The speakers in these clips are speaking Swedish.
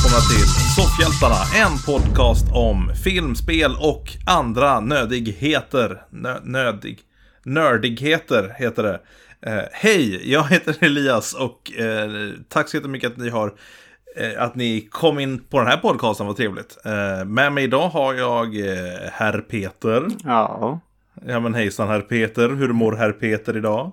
välkomna till Soffhjältarna, en podcast om film, spel och andra nödigheter. Nördigheter heter det. Hej, jag heter Elias och tack så jättemycket att ni kom in på den här podcasten, vad trevligt. Med mig idag har jag herr Peter. Ja. Ja men hejsan herr Peter, hur mår herr Peter idag?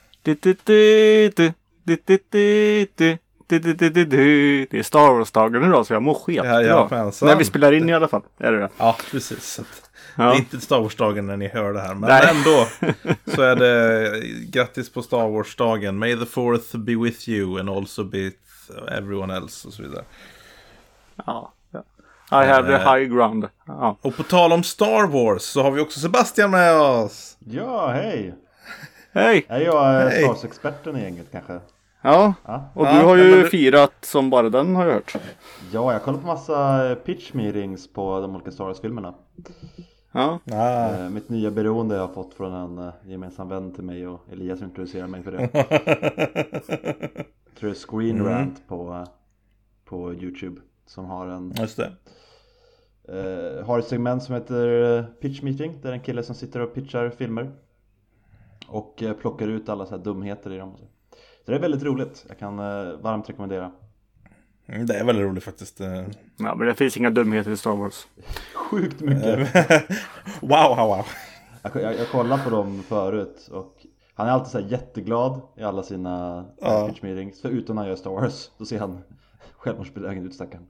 Det är Star Wars-dagen idag så jag mår skit. Ja, när vi spelar in i alla fall, är det? Ja, precis. Det är inte Star Wars-dagen när ni hör det här. Men ändå så är det grattis på Star Wars-dagen. May the 4th be with you and also be everyone else och så vidare. Ja. I have the high ground. Ja. Och på tal om Star Wars så har vi också Sebastian med oss. Ja, hej. Hej. Är jag Star Wars-experten i gänget kanske? Ja, och du har ju firat som bara den har jag hört. Ja, jag kollar på massa pitch meetings på de olika Star Wars-filmerna. Ja. Mitt nya beroende jag har fått från en gemensam vän till mig och Elias introducerar mig för det. Jag tror det är Screen Rant på YouTube som har en... Just det. Har ett segment som heter Pitch Meeting. Det är en kille som sitter och pitchar filmer och plockar ut alla så här dumheter i dem. Så det är väldigt roligt. Jag kan varmt rekommendera. Det är väldigt roligt faktiskt. Ja, men det finns inga dumheter i Star Wars. Sjukt mycket. Wow. Jag kollade på dem förut och han är alltid så här jätteglad i alla sina pitch meetings. Förutom när han gör Star Wars. Då ser han självmordsbenägen ut, stackaren.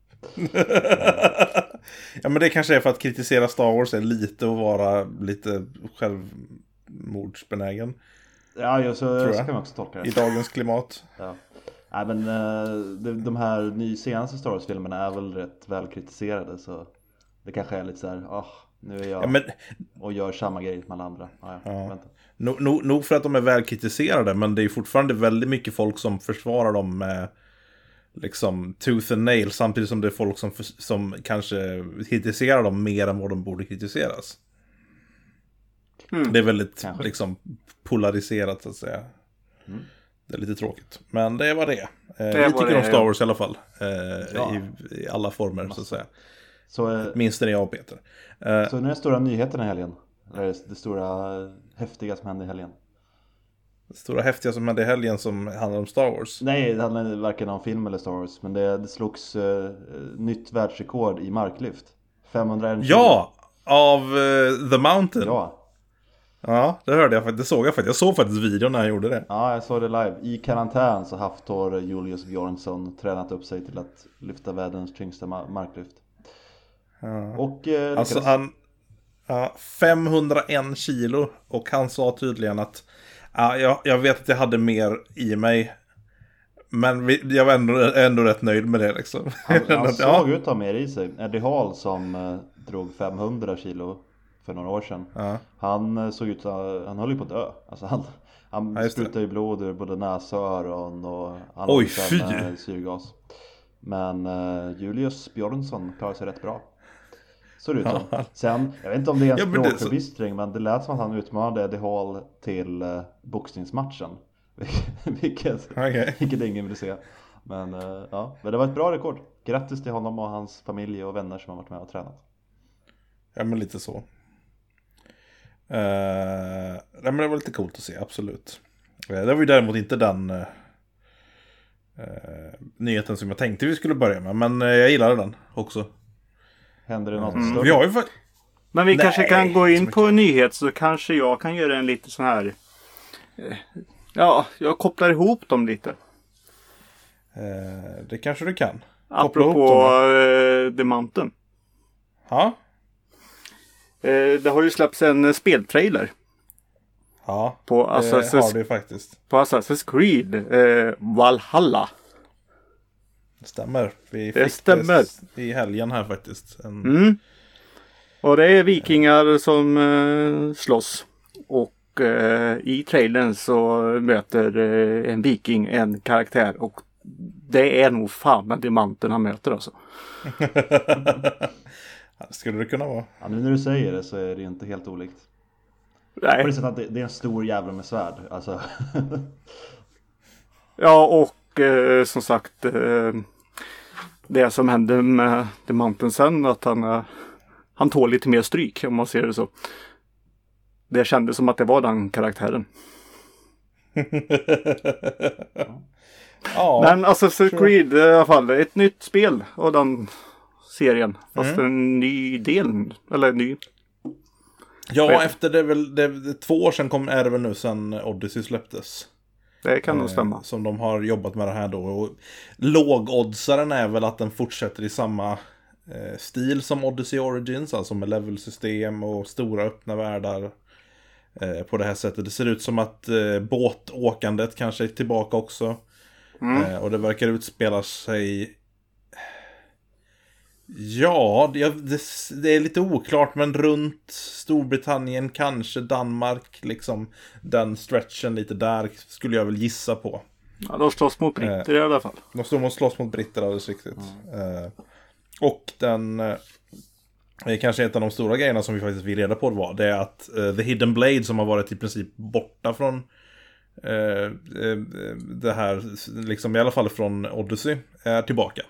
Ja, men det kanske är för att kritisera Star Wars är lite att vara lite självmordsbenägen. Ja, så kan man också tolka det. I dagens klimat. Ja. Nej, men de här senaste Star Wars-filmerna är väl rätt väl kritiserade. Så det kanske är lite så här, nu är jag och gör samma grej som alla andra. Vänta. Nog för att de är väl kritiserade, men det är fortfarande väldigt mycket folk som försvarar dem med liksom tooth and nail, samtidigt som det är folk som kanske kritiserar dem mer än vad de borde kritiseras. Det är väldigt liksom polariserat så att säga. Det är lite tråkigt, men det var det. Vi tycker om Star Wars i alla fall. I alla former så att säga. Så, minst jag och Peter. Så nu är det stora nyheterna i helgen. Det stora häftiga som hände i helgen. Det stora häftiga som hände i helgen som handlar om Star Wars. Nej, det handlar varken om film eller Star Wars. Men det slogs nytt världsrekord i marklyft. 501 kilo. Ja, av The Mountain. Ja, det hörde jag faktiskt. Det såg jag faktiskt. Jag såg faktiskt videon när jag gjorde det. Ja, jag såg det live. I karantän så har Julius Björnsson tränat upp sig till att lyfta världens tyngsta marklyft. Ja. Och alltså han 501 kilo. Och han sa tydligen att jag vet att jag hade mer i mig. Men jag var ändå rätt nöjd med det liksom. Han såg ut att ha mer i sig. Eddie Hall som drog 500 kilo för några år sedan. Han såg ut att han höll ju på att dö. Alltså han sprutade ju blod ur både näsa och öron och han hade syrgas. Men Julius Björnsson klarade sig rätt bra. Så det ut som. Sen, jag vet inte om det är en språkförbistring, men det lät som att han utmanade Eddie Hall till boxningsmatchen. Vilket ingen vill se. Men men det var ett bra rekord. Grattis till honom och hans familj och vänner som har varit med och tränat. Ja, men lite så. Men det var lite coolt att se, absolut. Det var ju däremot inte den nyheten som jag tänkte vi skulle börja med. Men jag gillade den också. Händer det något större? Vi men vi kanske kan gå in på en nyhet, så kanske jag kan göra en lite sån här... jag kopplar ihop dem lite. Det kanske du kan. Apropå The Mountain. Ja. Det har ju släppts en speltrailer. Ja, på det har det faktiskt. På Assassin's Creed Valhalla. Det stämmer. Vi det fick stämmer. Det i helgen här faktiskt. Och det är vikingar som slåss. Och i trailern så möter en viking en karaktär. Och det är nog fan med diamanten han möter alltså. Skulle det kunna vara? Ja, nu när du säger det så är det inte helt olikt. Nej. På det sättet att det är en stor jävla med svärd. Alltså. Ja, och som sagt det som hände med The Mountain Sun, att han tål lite mer stryk, om man ser det så. Det kändes som att det var den karaktären. Ja, men Assassin's Creed i alla fall, ett nytt spel av den serien. Fast en ny del, eller ny. Ja, efter det 2 år sedan är det väl nu sedan Odyssey släpptes. Det kan nog stämma. Som de har jobbat med det här då. Och lågoddsaren är väl att den fortsätter i samma stil som Odyssey Origins. Alltså med levelsystem och stora öppna världar. På det här sättet. Det ser ut som att båtåkandet kanske är tillbaka också. Och det verkar utspela sig... Ja, det är lite oklart, men runt Storbritannien, kanske Danmark, liksom den stretchen lite där skulle jag väl gissa på. Ja, de slåss mot britter i alla fall. De slåss mot britter, alldeles riktigt. Och den kanske ett av de stora grejerna som vi faktiskt vill reda på var, det är att The Hidden Blade, som har varit i princip borta från det här, liksom i alla fall från Odyssey, är tillbaka.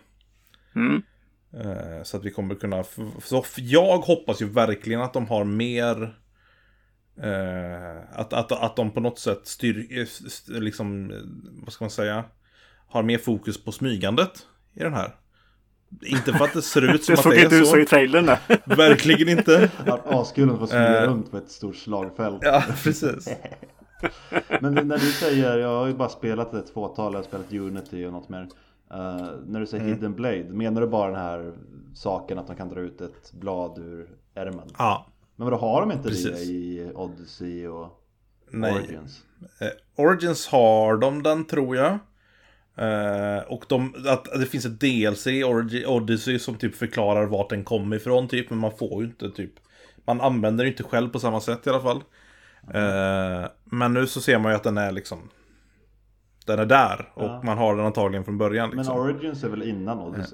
Så att vi kommer kunna... Så jag hoppas ju verkligen att de har mer... Att de på något sätt liksom, vad ska man säga, har mer fokus på smygandet i den här. Inte för att det ser ut som att det är så. Det såg inte ut så i trailern där. Verkligen inte. Askulen får smyga runt på ett stort slagfält. Ja, precis. Men när du säger, jag har ju bara spelat ett fåtal, jag har spelat Unity och något mer. När du säger Hidden Blade, menar du bara den här saken att de kan dra ut ett blad ur ärmen? Ja. Men vadå, har de inte det i Odyssey och Origins? Origins har de den, tror jag. Och att det finns ett DLC i Odyssey som typ förklarar vart den kommer ifrån typ, men man får ju inte typ, man använder det inte själv på samma sätt i alla fall. Men nu så ser man ju att den är liksom, den är där och man har den antagligen från början liksom. Men Origins är väl innan Odyssey?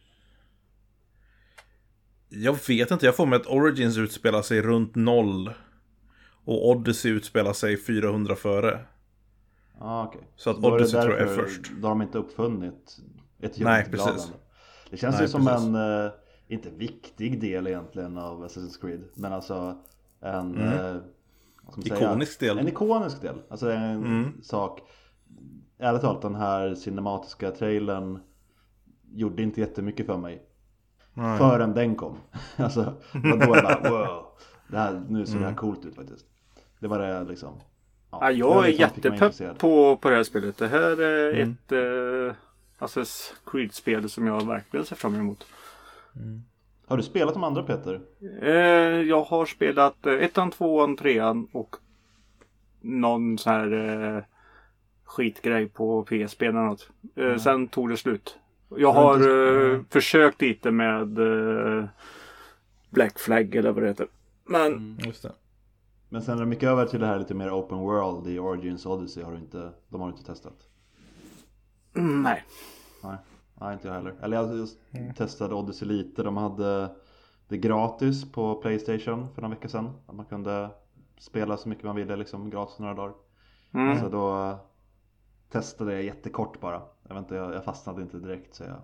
Jag vet inte, jag får med att Origins utspelar sig runt 0 och Odyssey utspelar sig 400 före. Okay. Så att Odyssey tror jag är först. Då har de inte uppfunnit ett Nej, precis. Det känns ju som en inte viktig del egentligen av Assassin's Creed, men alltså en ikonisk del. En ikonisk del. Alltså en sak. Ärligt talat, den här cinematiska trailern gjorde inte jättemycket för mig. Förrän den kom. Alltså, då jag bara, wow. Nu ser det här coolt ut faktiskt. Det var det liksom. Ja, jag är jättepepp på det här spelet. Det här är ett Assassin's Creed-spel som jag verkligen ser fram emot. Har du spelat de andra, Peter? Jag har spelat 1:an, 2:an, 3:an och någon sån här skitgrej på PSP eller något. Sen tog det slut. Jag har försökt lite med Black Flag eller vad det heter. Men just det. Men sen är det mycket över till det här lite mer open world i Origins Odyssey har du inte testat? Nej. Nej, inte jag heller. Eller jag testade Odyssey lite. De hade det gratis på PlayStation för några veckor sedan. Att man kunde spela så mycket man ville liksom gratis några dagar. Så då testade jag jättekort bara. Jag vet inte, jag fastnade inte direkt, så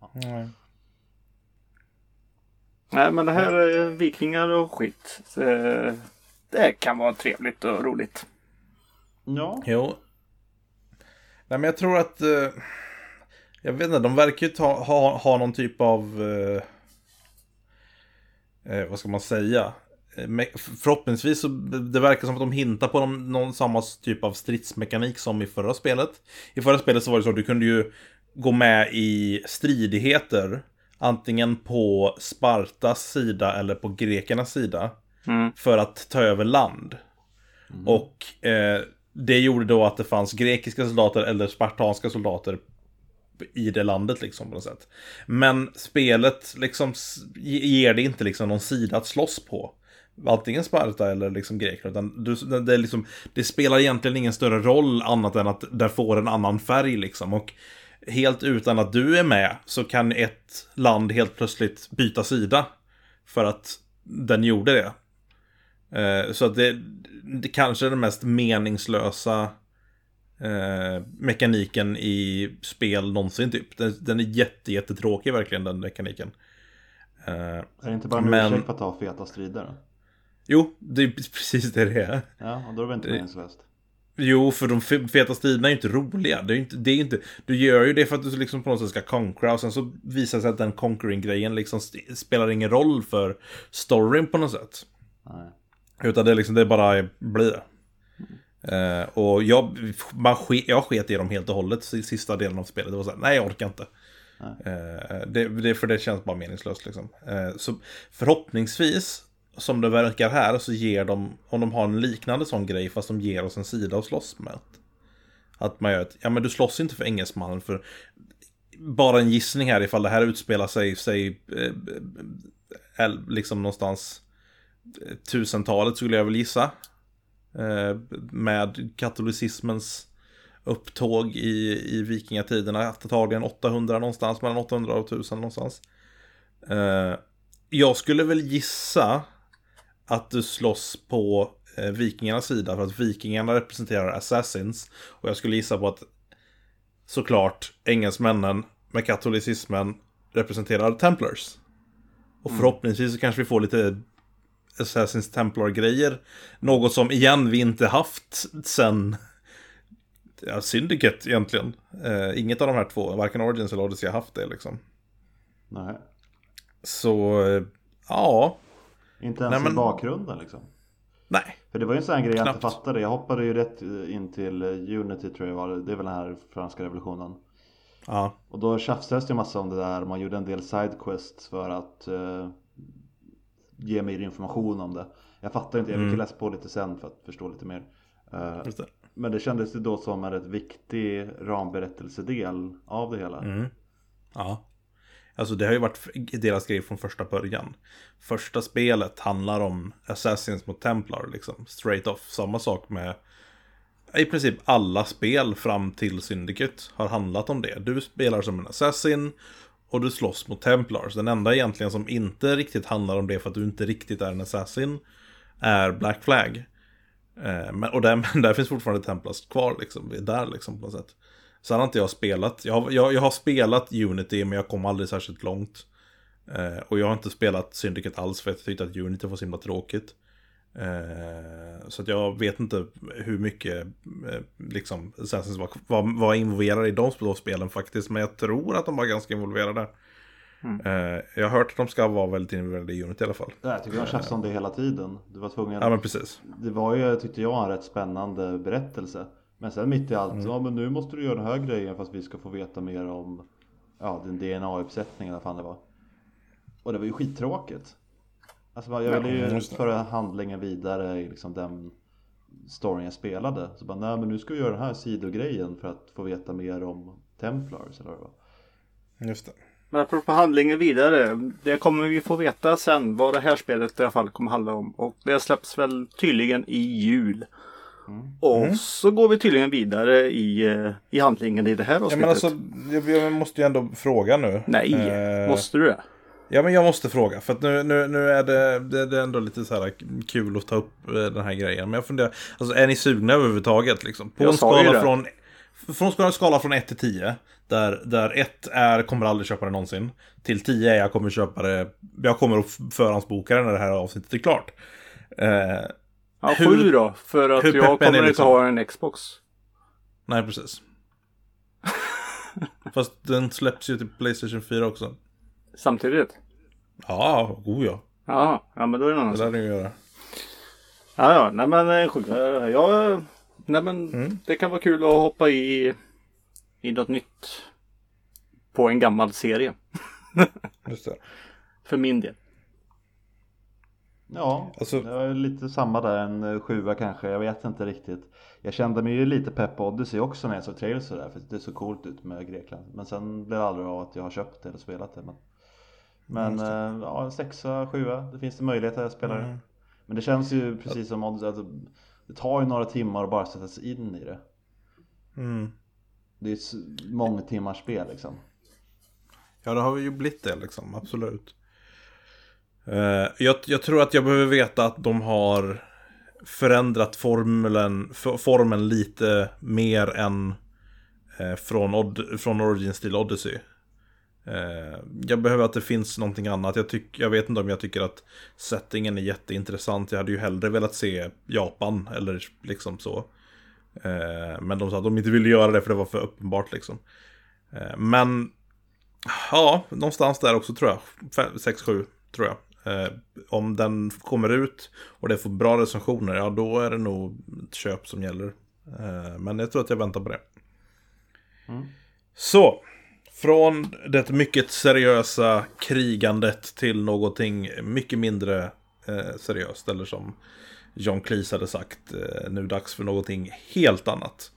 Nej, men det här är vikingar och skit. Så det kan vara trevligt och roligt. Ja. Jo. Nej, men jag tror att jag vet inte, de verkar ju ha någon typ av vad ska man säga? Förhoppningsvis så det verkar som att de hintar på någon samma typ av stridsmekanik som i förra spelet. I förra spelet så var det så att du kunde ju gå med i stridigheter antingen på Spartas sida eller på grekernas sida för att ta över land. Och det gjorde då att det fanns grekiska soldater eller spartanska soldater i det landet liksom på något sätt. Men spelet liksom ger det inte liksom någon sida att slåss på. Antingen Sparta eller liksom Grekland. Det är liksom, det spelar egentligen ingen större roll annat än att det får en annan färg liksom. Och helt utan att du är med så kan ett land helt plötsligt byta sida för att den gjorde det. Så att det kanske är det mest meningslösa mekaniken i spel någonsin typ. Den är jättetråkig verkligen, den mekaniken. Är det inte bara en ursäkt för att ha feta strider då? Jo, det är precis det är. Ja, och då är det inte meningslöst. Jo, för de feta striderna är ju inte roliga. Det är inte, du gör ju det för att du liksom på något sätt ska conquera. Och sen så visar det sig att den conquering-grejen liksom spelar ingen roll för storyn på något sätt. Nej. Utan det är liksom, det bara blir. Och jag sket i dem helt och hållet i sista delen av spelet. Det var så här, nej jag orkar inte. För det känns bara meningslöst liksom. Så förhoppningsvis, som det verkar här, så ger de, om de har en liknande sån grej, fast de ger oss en sida att slåss med. Att man gör men du slåss inte för engelsmannen, för bara en gissning här, ifall det här utspelar sig liksom någonstans 1000-talet skulle jag väl gissa. Med katolicismens upptåg i vikingatiderna, antagligen 800 någonstans, mellan 800 och 1000 någonstans. Jag skulle väl gissa att du slåss på vikingarnas sida, för att vikingarna representerar assassins, och jag skulle gissa på att såklart engelsmännen med katolicismen representerar templars. Och förhoppningsvis så kanske vi får lite Assassin's Templar-grejer. Något som igen vi inte haft sen Syndicate egentligen. Inget av de här två, varken Origins eller Odyssey, har haft det liksom. Nej. Så, ja. Inte ens i bakgrunden liksom. Nej. För det var ju en sån här grej jag inte fattade. Jag hoppade ju rätt in till Unity, tror jag var. Det är väl den här franska revolutionen. Ja. Och då tjafsades det en massa om det där. Man gjorde en del sidequests för att ge mer information om det. Jag fattar inte, jag fick läsa på lite sen för att förstå lite mer. Men det kändes ju då som en rätt viktig ramberättelsedel av det hela. Ja. Alltså det har ju varit deras grej från första början. Första spelet handlar om Assassins mot Templar liksom, straight off. Samma sak med i princip alla spel fram till Syndicate har handlat om det. Du spelar som en assassin och du slåss mot Templars. Den enda egentligen som inte riktigt handlar om det, för att du inte riktigt är en assassin, är Black Flag. Och där finns fortfarande Templars kvar liksom, där liksom på något sätt. Sen har inte jag spelat. Jag har spelat Unity, men jag kom aldrig särskilt långt. Och jag har inte spelat Syndicate alls, för jag tyckte att Unity var så himla tråkigt. Så att jag vet inte hur mycket liksom Assassins var involverade i de spelen faktiskt. Men jag tror att de var ganska involverade. Jag har hört att de ska vara väldigt involverade i Unity i alla fall. Jag tycker jag tjafsade om det hela tiden. Du var tvungen. Ja, men precis. Det var ju, tyckte jag, en rätt spännande berättelse. Men sen mitt i allt, ja men nu måste du göra den här grejen fast vi ska få veta mer om din DNA-uppsättning eller vad fan det var. Och det var ju skittråkigt. Alltså jag ville ju föra handlingen vidare i liksom den storyn jag spelade. Så bara, nej men nu ska vi göra den här sidogrejen för att få veta mer om Templars eller vad. Just det. Men apropå handlingen vidare, det kommer vi få veta sen vad det här spelet i alla fall kommer handla om. Och det släpps väl tydligen i jul. Och så går vi tydligen vidare i handlingen i det här avsnittet. Ja, men alltså, jag måste ju ändå fråga nu. Nej, måste du det? Ja, men jag måste fråga. För att nu är det är ändå lite så här kul att ta upp den här grejen. Men jag funderar, alltså är ni sugna överhuvudtaget liksom? På en skala skala från 1 till 10. Där 1 är kommer aldrig köpa det någonsin. Till 10 är jag kommer köpa det. Jag kommer att förhandsboka det när det här avsnittet är klart. Ja, 7 då. För att jag kommer inte ha en Xbox. Nej, precis. Fast den släpps ju till PlayStation 4 också. Samtidigt? Ja, ja. Ja, men då är det någon det lär du göra. Ja, nej men 7. Ja, nej men det kan vara kul att hoppa i något nytt på en gammal serie. Just det. För min del. Ja, alltså, det var lite samma där, en 7 kanske, jag vet inte riktigt. Jag kände mig ju lite pepp på Odyssey också när jag såg trailers där, för det är så coolt ut med Grekland. Men sen blev det aldrig av att jag har köpt det eller spelat det. Men ja, en 6, 7, det finns det möjlighet att spela det. Men det känns ju precis som Odyssey, att det tar ju några timmar att bara sätta sig in i det. Det är ett många timmars spel liksom. Ja, det har ju blivit det liksom, absolut. Jag tror att jag behöver veta att de har förändrat formen lite mer än från Origins till Odyssey. Jag behöver att det finns någonting annat. Jag vet inte om jag tycker att settingen är jätteintressant. Jag hade ju hellre velat se Japan eller liksom så. Men de sa att de inte ville göra det för det var för uppenbart liksom. Men ja, någonstans där också tror jag. 6-7 tror jag. Om den kommer ut och det får bra recensioner, ja då är det nog ett köp som gäller. Men jag tror att jag väntar på det. Så, från det mycket seriösa krigandet till någonting mycket mindre seriöst. Eller som John Cleese hade sagt, nu dags för någonting helt annat.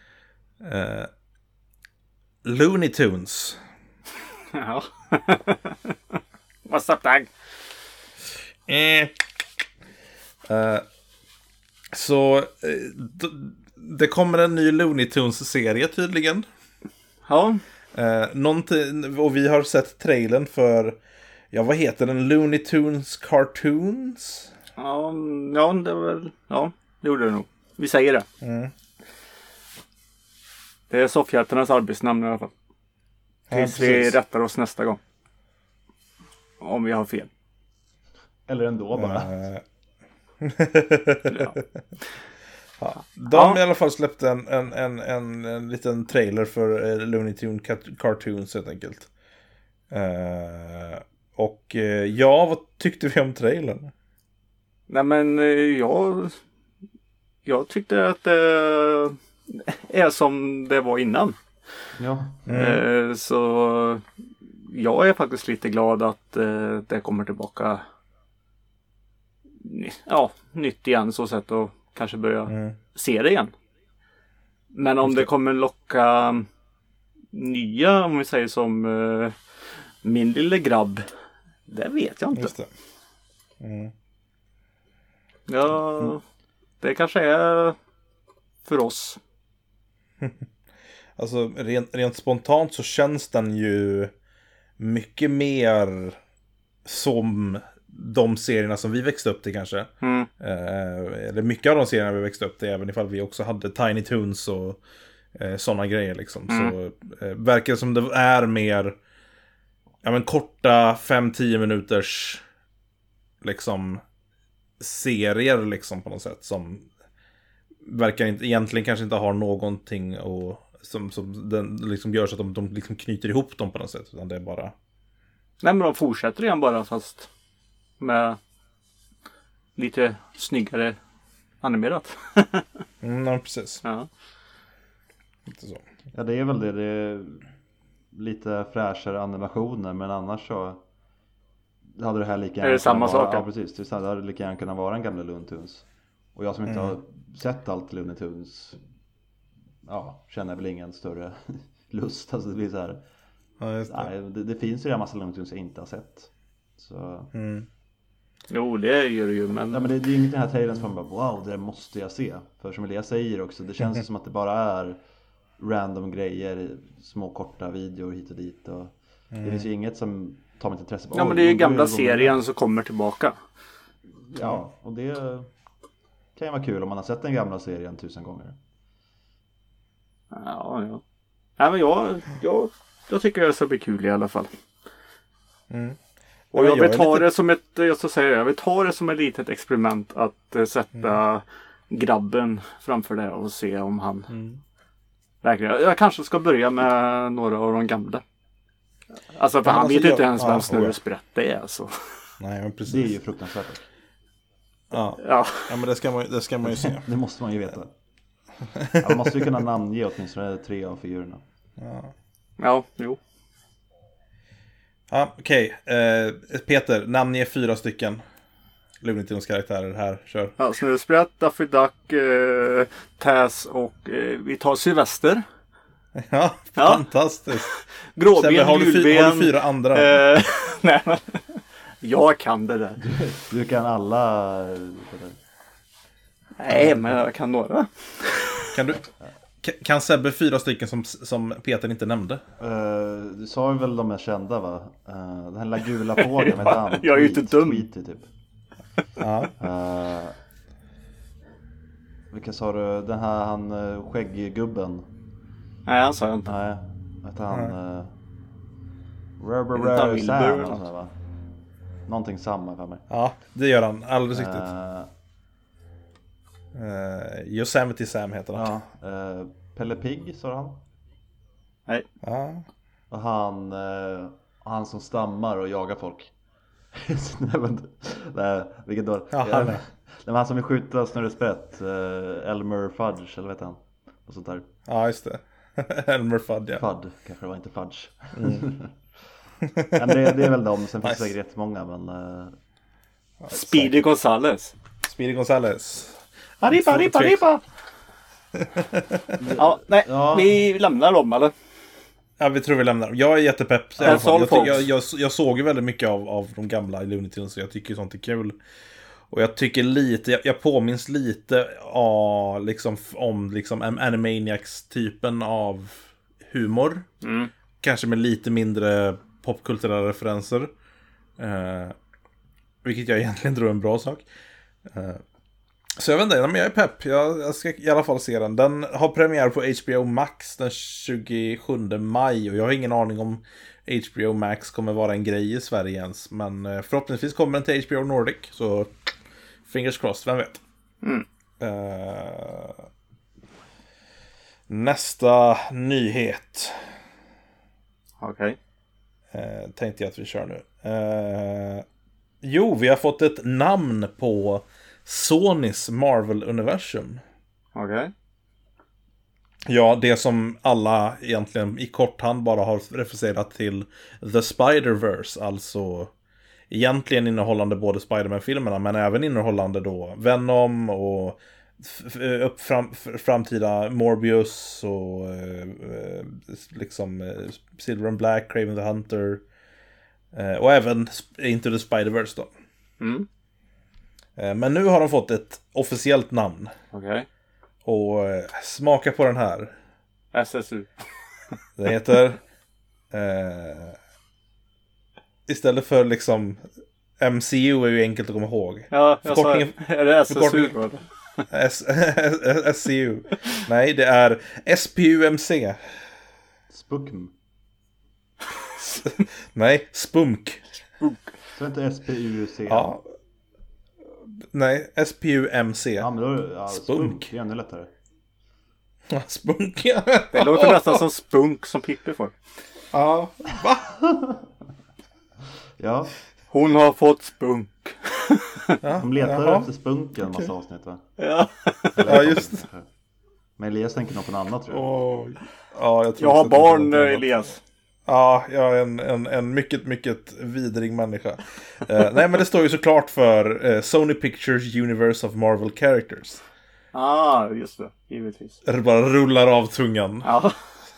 Looney Tunes. Ja. What's up, Dag? Så det kommer en ny Looney Tunes-serie tydligen. Ja. Och vi har sett trailern för, ja vad heter den? Looney Tunes Cartoons? Ja, det var väl, ja, det gjorde det nog. Vi säger det. Det är soffhjältarnas arbetsnamn i alla fall. Tills vi rättar oss nästa gång. Om vi har fel. Eller ändå bara. Ja. Ja. De i alla fall släppte en liten trailer för Looney Tunes Cartoons helt enkelt. Och ja, vad tyckte vi om trailern? Nej men jag tyckte att det är som det var innan. Ja. Så jag är faktiskt lite glad att det kommer tillbaka nytt igen så sätt och kanske börja se det igen. Men om det kommer locka nya, om vi säger som min lille grabb, det vet jag inte. Just det. Ja, det kanske är för oss. Alltså rent spontant så känns den ju mycket mer som de serierna som vi växte upp till kanske. Eller mycket av de serierna vi växte upp till, även ifall vi också hade Tiny Toons och sådana grejer liksom. Så verkar det som det är mer korta 5-10 minuters liksom serier liksom på något sätt som verkar inte, egentligen kanske inte har någonting och som den liksom gör så att de liksom knyter ihop dem på något sätt, utan det är bara... Nej, men de fortsätter igen bara, fast med lite snyggare animerat. Ja, precis. Ja. Lite så. Ja, det är väl det. Det är lite fräschare animationer, men annars så hade det här lika gärna... Är det samma sak? Ja, precis. Det hade lika gärna kunnat vara en gamla Looney Tunes. Och jag som inte har sett allt Looney Tunes, känner väl ingen större lust. Alltså det blir så här... Ja, just det. Nej, det finns ju en massa Looney Tunes jag inte har sett. Så... Jo, det gör det ju, men... Ja, men det är inget den här trailern som man bara, wow, det måste jag se. För som Elias säger också, det känns som att det bara är random grejer, små korta videor hit och dit. Och det finns ju inget som tar mitt intresse. Ja, men det är ju gamla serien som kommer tillbaka. Ja, och det kan ju vara kul om man har sett den gamla serien 1000 gånger. Ja. Nej, men jag tycker det ska bli kul i alla fall. Och jag vill ta det som jag vill ta det som ett litet experiment att sätta grabben framför det och se om han verkligen. Jag kanske ska börja med några av de gamla. Alltså för han vet inte ens vem Snurresprätt det är alltså. Nej, men precis. Det är ju fruktansvärt. Ja, men det ska man ju se. Det måste man ju veta. Man måste ju kunna namnge åtminstone 3 av figurerna. Ja, jo. Ja, okej. Peter, namnge 4 stycken Looney Tunes karaktärer här, kör. Ja, Snurresprätt, Daffy Duck, Taz och vi tar Sylvester. Ja, fantastiskt. Gråben, har du 4 andra? Nej, men jag kan det där. Du kan alla... Nej, men jag kan några. Kan Sebbe 4 stycken som Peter inte nämnde? Du sa ju väl de mest kända, va? Den här lilla gula fågeln med han. Jag är ju inte dum. Tweety, typ. Ja. Vilka sa du? Den här han skägggubben? Nej, han sa jag inte. Nej, vet han Sam och sådär, va? Någonting samma för mig. Ja, det gör han. Alldeles riktigt. Yosemite Sam heter han. Ja, Pelle Pigg, sa han. Nej. Ja. Och han som stammar och jagar folk. Nej, vilket då? Ja, det var han som vill skjuta snurrespett. Elmer Fudge, eller vet han? Och sånt där. Ja, just det. Elmer Fudd, ja. Fudd, kanske det var inte Fudge. Men det är väl de, sen finns det säkert jättemånga, men... Speedy Gonzales. Speedy Gonzales. Arriba. Ja, nej, vi lämnar dem, eller? Ja, vi tror vi lämnar dem. Jag är jättepepp. Jag såg ju väldigt mycket av de gamla Looney Tunes, så jag tycker sånt är kul. Och jag tycker lite, jag påminns lite om Animaniacs-typen av humor. Kanske med lite mindre popkulturella referenser. Vilket jag egentligen tror är en bra sak. Så jag vet inte, men jag är pepp. Jag ska i alla fall se den. Den har premiär på HBO Max den 27 maj. Och jag har ingen aning om HBO Max kommer vara en grej i Sverige ens. Men förhoppningsvis kommer den till HBO Nordic. Så fingers crossed, vem vet. Nästa nyhet. Okej. Tänkte jag att vi kör nu. Jo, vi har fått ett namn på Sonys Marvel-universum. Okej. Ja, det som alla egentligen i korthand bara har refererat till The Spider-Verse. Alltså egentligen innehållande både Spider-Man-filmerna, men även innehållande då Venom och framtida Morbius och Silver and Black, Kraven the Hunter och även Into the Spider-Verse då. Men nu har de fått ett officiellt namn. Okej. Och smaka på den här. SSU. Det heter istället för liksom MCU är ju enkelt att komma ihåg. Ja, jag sa, är det SSU då? SCU. Nej, det är SPUMC. Spukm. Nej, Spunk. Så inte SPUC. Ja. Nej, SPUMC. Ja, men då, Spunk är ännu lättare. Ja, Spunk, ja. Det låter nästan som spunk som Pippi får. Ja, va? Ja. Hon har fått spunk. De letar efter spunken en massa avsnitt, va? Ja. Ja, just det. Men Elias tänker något på något annat, tror jag. Ja, jag har barn, Elias. Ja, jag är en mycket, mycket vidrig människa. Nej, men det står ju såklart för Sony Pictures Universe of Marvel Characters. Just det. Givetvis. Det bara rullar av tungan. Ja.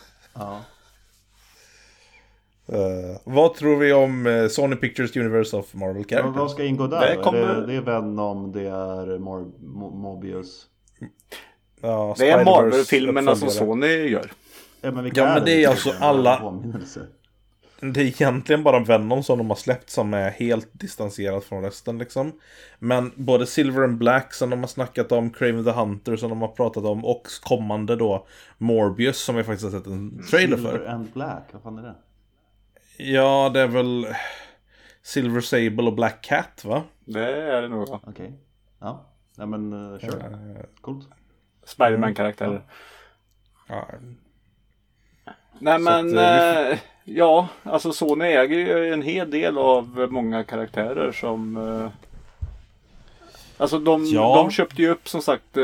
Vad tror vi om Sony Pictures Universe of Marvel Characters? Vad ska ingå där? Det är Venom, det är Mobius. Ja, det är Marvel-filmerna som Sony gör. Men det är alltså alla. Det är egentligen bara Venom som de har släppt som är helt distanserat från resten liksom. Men både Silver and Black som de har snackat om, Kraven the Hunter som de har pratat om, och kommande då Morbius som jag faktiskt har sett en trailer för. Silver and Black, vad fan är det? Ja, det är väl Silver Sable och Black Cat, va? Det är det nog. Okej. Ja, men kör. Coolt. Spider-Man-karaktärer. Ja. Nej, men ja, alltså Sony äger ju en hel del av många karaktärer som alltså de köpte ju upp, som sagt,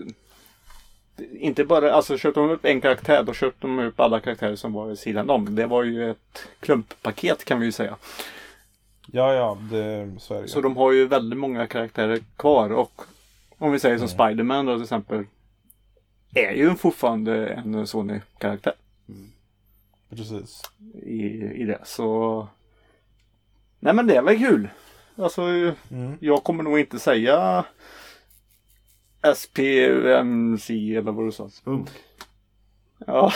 inte bara, alltså köpte de upp en karaktär, då köpte de upp alla karaktärer som var i sidan om. Det var ju ett klumppaket, kan vi ju säga. Ja, så är det. Så de har ju väldigt många karaktärer kvar, och om vi säger som Spider-Man då till exempel, är ju fortfarande en Sony-karaktär. Precis. I det, så nej, men det är väl kul. Alltså jag kommer nog inte säga SPUMC eller vad du sa. Spunk. Ja.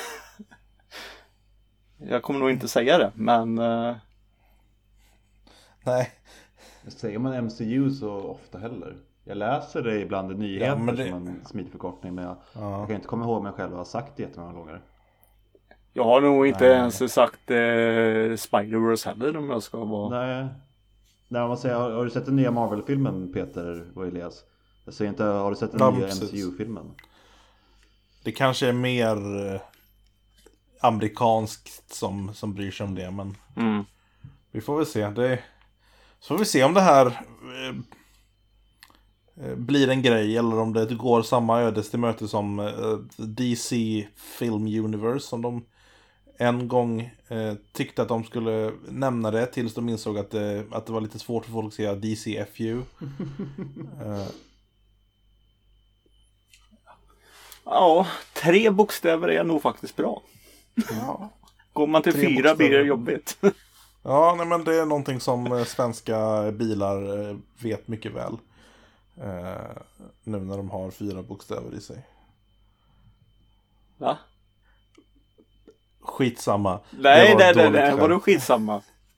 Jag kommer nog inte säga det, men nej. Säger man MCU så ofta heller? Jag läser det ibland i nyheter som en smidigförkortning, men jag kan inte komma ihåg mig själv har sagt det jättemånga gånger. Jag har nog inte ens sagt Spider-Verse heller om jag ska vara... Nej, man säger, har du sett den nya Marvel-filmen, Peter och Elias? Jag säger inte, har du sett den nya MCU-filmen? Det kanske är mer amerikanskt som bryr sig om det, men vi får väl se. Så får vi se om det här blir en grej, eller om det går samma ödes till möte som DC Film Universe, som de en gång tyckte att de skulle nämna det, tills de insåg att det var lite svårt för folk att säga DCFU. Ja, 3 bokstäver är nog faktiskt bra. Ja. Går man till 4 blir det jobbigt. Ja, nej, men det är någonting som svenska bilar vet mycket väl. Nu när de har 4 bokstäver i sig. Va? Skitsamma. Nej, vadå skitsamma?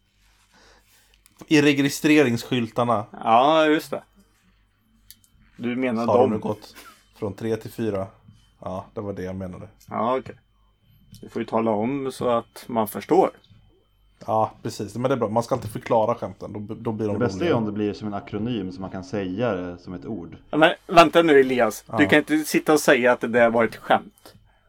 I registreringsskyltarna. Ja, just det. Du menar har de nu gått från 3 till 4. Ja, det var det jag menade. Ja, okej. Du får ju tala om så att man förstår. Ja, precis. Men det är bra. Man ska inte förklara skämten. Då blir de det bästa är om det blir som en akronym så man kan säga det som ett ord. Men vänta nu, Elias. Ja. Du kan inte sitta och säga att det där var ett skämt.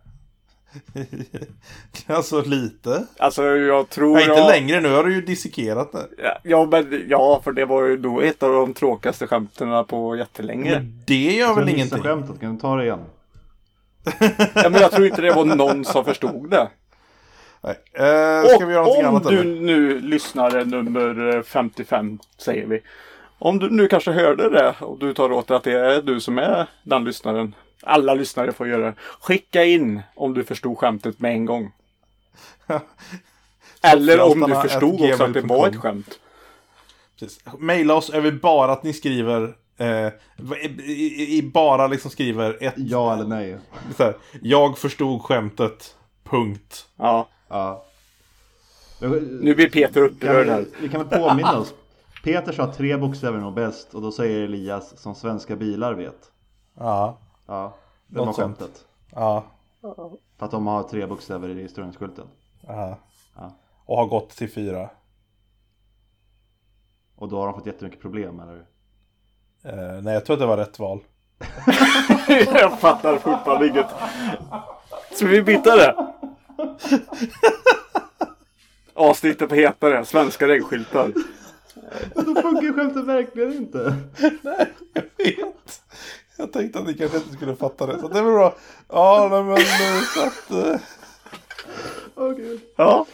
Alltså lite. Alltså jag tror inte längre, nu har du ju dissekerat det. Ja, för det var ju då ett av de tråkigaste skämten på jättelänge. Men det gör väl ingenting. Skämtet, kan du ta det igen? Ja, men jag tror inte det var någon som förstod det. Nej. Ska vi göra någonting annat? Om du nu lyssnare nummer 55, säger vi. Om du nu kanske hörde det och du tar åt att det är du som är den lyssnaren. Alla lyssnare får göra det. Skicka in om du förstod skämtet med en gång. Eller om du förstod också att det var ett skämt. Precis. Maila oss över bara att ni skriver bara liksom skriver ett ja eller nej. Så här, jag förstod skämtet. Punkt. Ja. Nu blir Peter upprörd här. Vi kan väl påminna oss. Peter sa 3 bokstäver nog bäst, och då säger Elias som svenska bilar vet. Ja. Det var skämtet. Ja. För att de har 3 bokstäver i registreringsskylten. Ja. Och har gått till 4. Och då har de fått jättemycket problem, eller? Nej, jag tror att det var rätt val. Jag fattar fortfarande inget. Ska vi byta det? Avsnittet på hetare, svenska regnskyltar. Då funkar skämtet verkligen inte. Nej, jag vet. Jag tänkte att ni kanske inte skulle fatta det. Så det var bra. Ja, nej, men så att... Okej. Ja.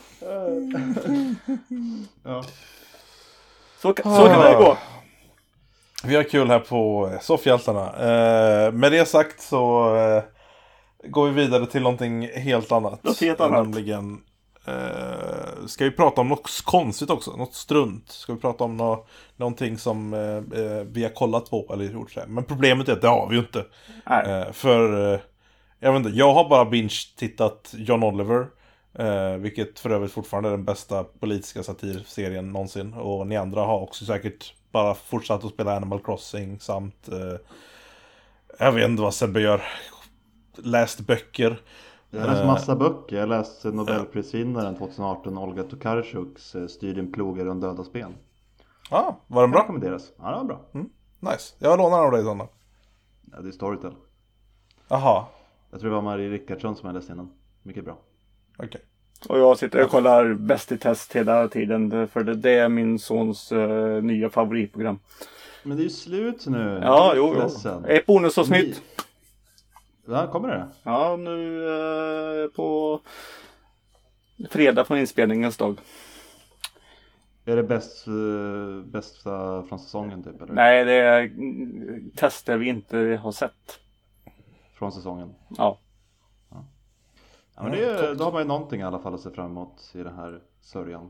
Ja. Så kan det gå. Vi har kul här på Soffhjältarna. Med det sagt så går vi vidare till någonting helt annat. Något helt annat. Nämligen, ska vi prata om något konstigt också? Något strunt. Ska vi prata om någonting som vi har kollat på eller gjort så här. Men problemet är att det har vi ju inte. För jag vet inte, jag har bara binge-tittat John Oliver. Vilket för övrigt fortfarande är den bästa politiska satirserien någonsin. Och ni andra har också säkert bara fortsatt att spela Animal Crossing samt jag vet inte vad Sebbe gör. Läst böcker. Jag har läst massa böcker. Jag läste Nobelprisvinnaren 2018 Olga Tokarczuks studien Plogar och dödas ben. Var den bra? Rekommenderas. Ja, det var bra. Nice. Jag lånar av dig sådana. Ja, det är Storytel. Jaha. Jag tror det var Marie Rickardsson som jag läste innan. Mycket bra. Okej. Och jag sitter och kollar Bäst i test hela tiden. För det är min sons nya favoritprogram. Men det är ju slut nu. Ja, jo. Ett bonusavsnitt. Ja, kommer det? Ja, nu på fredag från inspelningens dag. Är det bästa från säsongen typ? Eller? Nej, det är tester vi inte har sett. Från säsongen? Ja. Ja, men då har man ju någonting i alla fall att se fram emot i den här sörjan.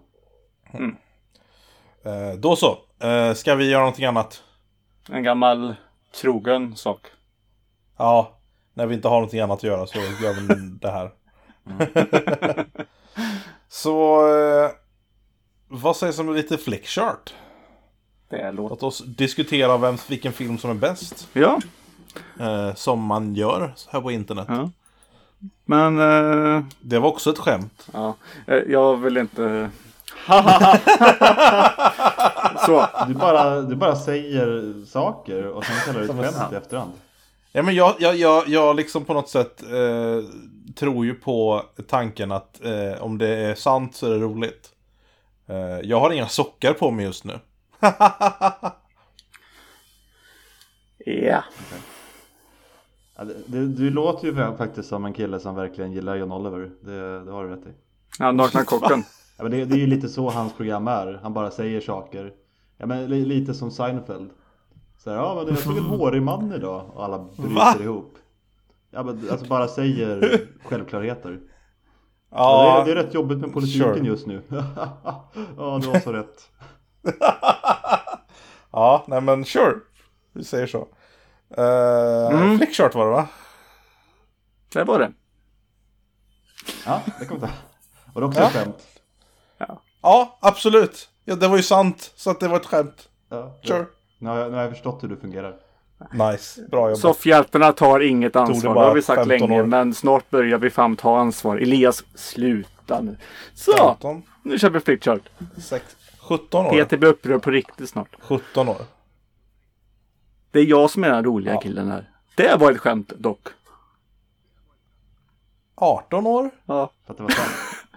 Då så. Ska vi göra någonting annat? En gammal trogen sak. Ja, när vi inte har någonting annat att göra så gör vi det här. Så vad sägs om lite flickchart? Låt oss diskutera vilken film som är bäst. Ja. Som man gör här på internet. Ja. Men... Det var också ett skämt. Ja, jag vill inte... Så. Du bara säger saker och sen kallar du ett skämt i efterhand. Ja, men jag liksom på något sätt tror ju på tanken att om det är sant så är det roligt. Jag har inga sockar på mig just nu. Ja. Du låter ju faktiskt som en kille som verkligen gillar John Oliver. Det har du rätt i. Ja, Nakna kocken. Ja, men det är ju lite så hans program är. Han bara säger saker. Ja, men lite som Seinfeld. Så här, ja, men jag såg en hårig man idag. Och alla bryter ihop. Ja, men alltså bara säger självklarheter. Ja, det är rätt jobbigt med politiken just nu. Ja, du har så rätt. Ja, nej men sure. Vi säger så. Flickchart var det, va? Det var det. Ja, det kommer inte. Var det också ett skämt? Ja, absolut. Ja, det var ju sant. Så att det var ett skämt. Ja, sure. Nu har jag förstått hur du fungerar. Nice, bra jobbat. Soffhjältarna tar inget ansvar, det har vi sagt länge. År. Men snart börjar vi fan ta ansvar. Elias, sluta nu. Så, 15. Nu kör vi flickchart. 17 år. Peter blir upprörd på riktigt snart. 17 år. Det är jag som är den roliga killen här. Det var ett skämt dock. 18 år? Ja. För att det var sant.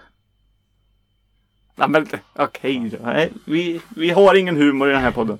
Nej, men okej då. Nej, vi har ingen humor i den här podden.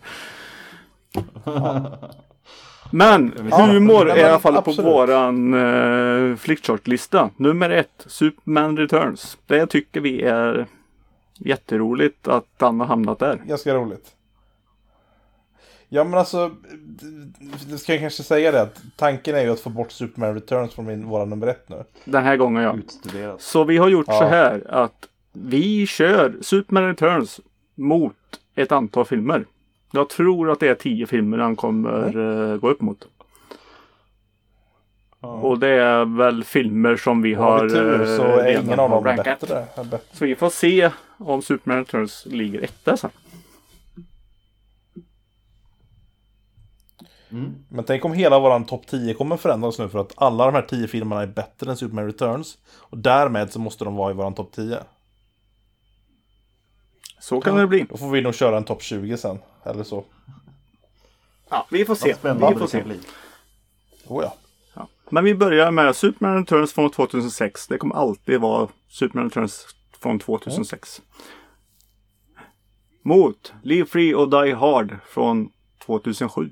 Men humor är i alla fall absolut. på våran flickchart-lista. Nummer 1, Superman Returns. Det tycker vi är jätteroligt att han har hamnat där. Ganska roligt. Ja, men alltså, det ska jag kanske säga det att tanken är ju att få bort Superman Returns från våra nummer 1 nu. Den här gången, ja. Utstuderat. Så vi har gjort så här att vi kör Superman Returns mot ett antal filmer. Jag tror att det är 10 filmer han kommer gå upp mot. Och det är väl filmer som vi har tur så är ingen av dem rankat. Bättre. Så vi får se om Superman Returns ligger etta sen. Men tänk om hela våran topp 10 kommer förändras nu för att alla de här 10 filmerna är bättre än Superman Returns. Och därmed så måste de vara i våran topp 10. Så kan det bli. Då får vi nog köra en topp 20 sen. Eller så. Ja, vi får se. Vi får se. Ja. Ja. Men vi börjar med Superman Returns från 2006. Det kommer alltid vara Superman Returns från 2006. Mot Live Free och Die Hard från 2007.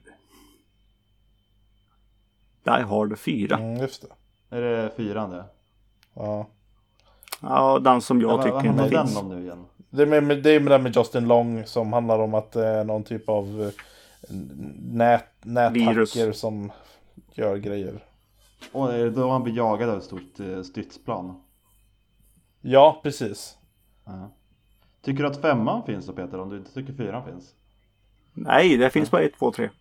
Die Hard 4. Just det. Är det 4 det? Ja. Ja, den som jag tycker inte finns. Den om nu igen? Det är med den med Justin Long som handlar om att det är någon typ av näthacker som gör grejer. Och är det då han blir jagad av ett stort stridsplan? Ja, precis. Tycker du att 5:an finns då, Peter, om du inte tycker 4:an finns? Nej, det finns bara 1, 2, 3.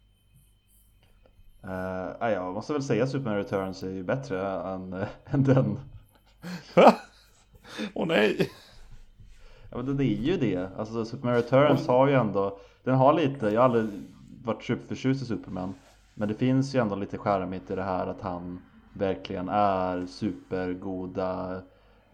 Jag måste väl säga Superman Returns är ju bättre än den. Åh nej. Ja, men det är ju det. Alltså Superman Returns har ju ändå, den har lite, jag har aldrig varit superförtjust i Superman, men det finns ju ändå lite charmigt i det här att han verkligen är supergoda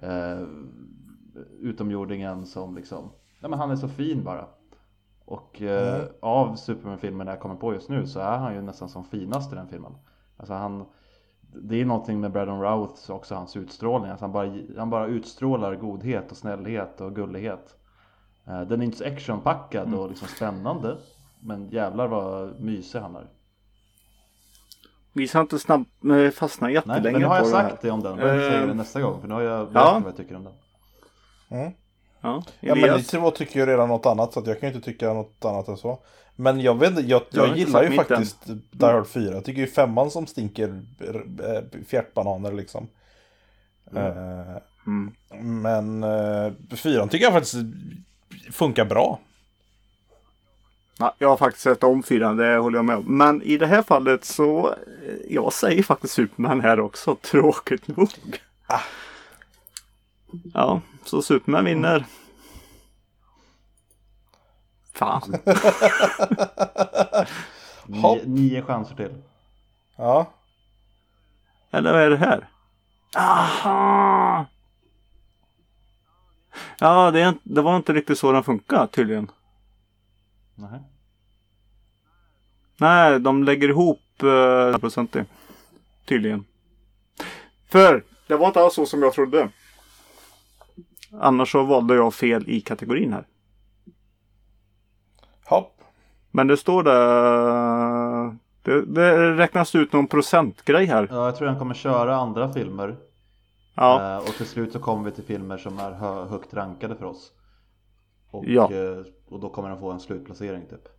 utomjordingen som liksom, nej men han är så fin bara. Och av Superman-filmerna jag kommer på just nu så är han ju nästan som finast i den filmen. Alltså det är någonting med Brandon Routh också, hans utstrålning. Alltså han bara utstrålar godhet och snällhet och gullighet. Den är inte så actionpackad och liksom spännande, men jävlar vad mysig han är. Vi ska inte fastna jättelänge på det. Nej, men nu har jag sagt det om den. Men jag säger det nästa gång, för nu har jag berättat vad jag tycker om den. Ja, men ni två tycker ju redan något annat, så att jag kan ju inte tycka något annat än så. Men jag vet inte, jag gillar ju faktiskt Die Hard 4. Jag tycker ju 5:an som stinker fjärtbananer liksom. Men 4:an tycker jag faktiskt funkar bra. Ja, jag har faktiskt sett om 4:an, det håller jag med om. Men i det här fallet så, jag säger faktiskt Superman här också, tråkigt nog. Ja, så Superman vinner. Fan. 9 chanser till. Ja. Eller vad är det här? Aha! Ja, det var inte riktigt så den funkar tydligen. Nej, de lägger ihop procentig. Tydligen. För det var inte alls så som jag trodde. Annars så valde jag fel i kategorin här. Hopp. Men det står där... Det räknas ut någon procentgrej här. Ja, jag tror den kommer köra andra filmer. Ja. Och till slut så kommer vi till filmer som är högt rankade för oss. Och då kommer den få en slutplacering typ.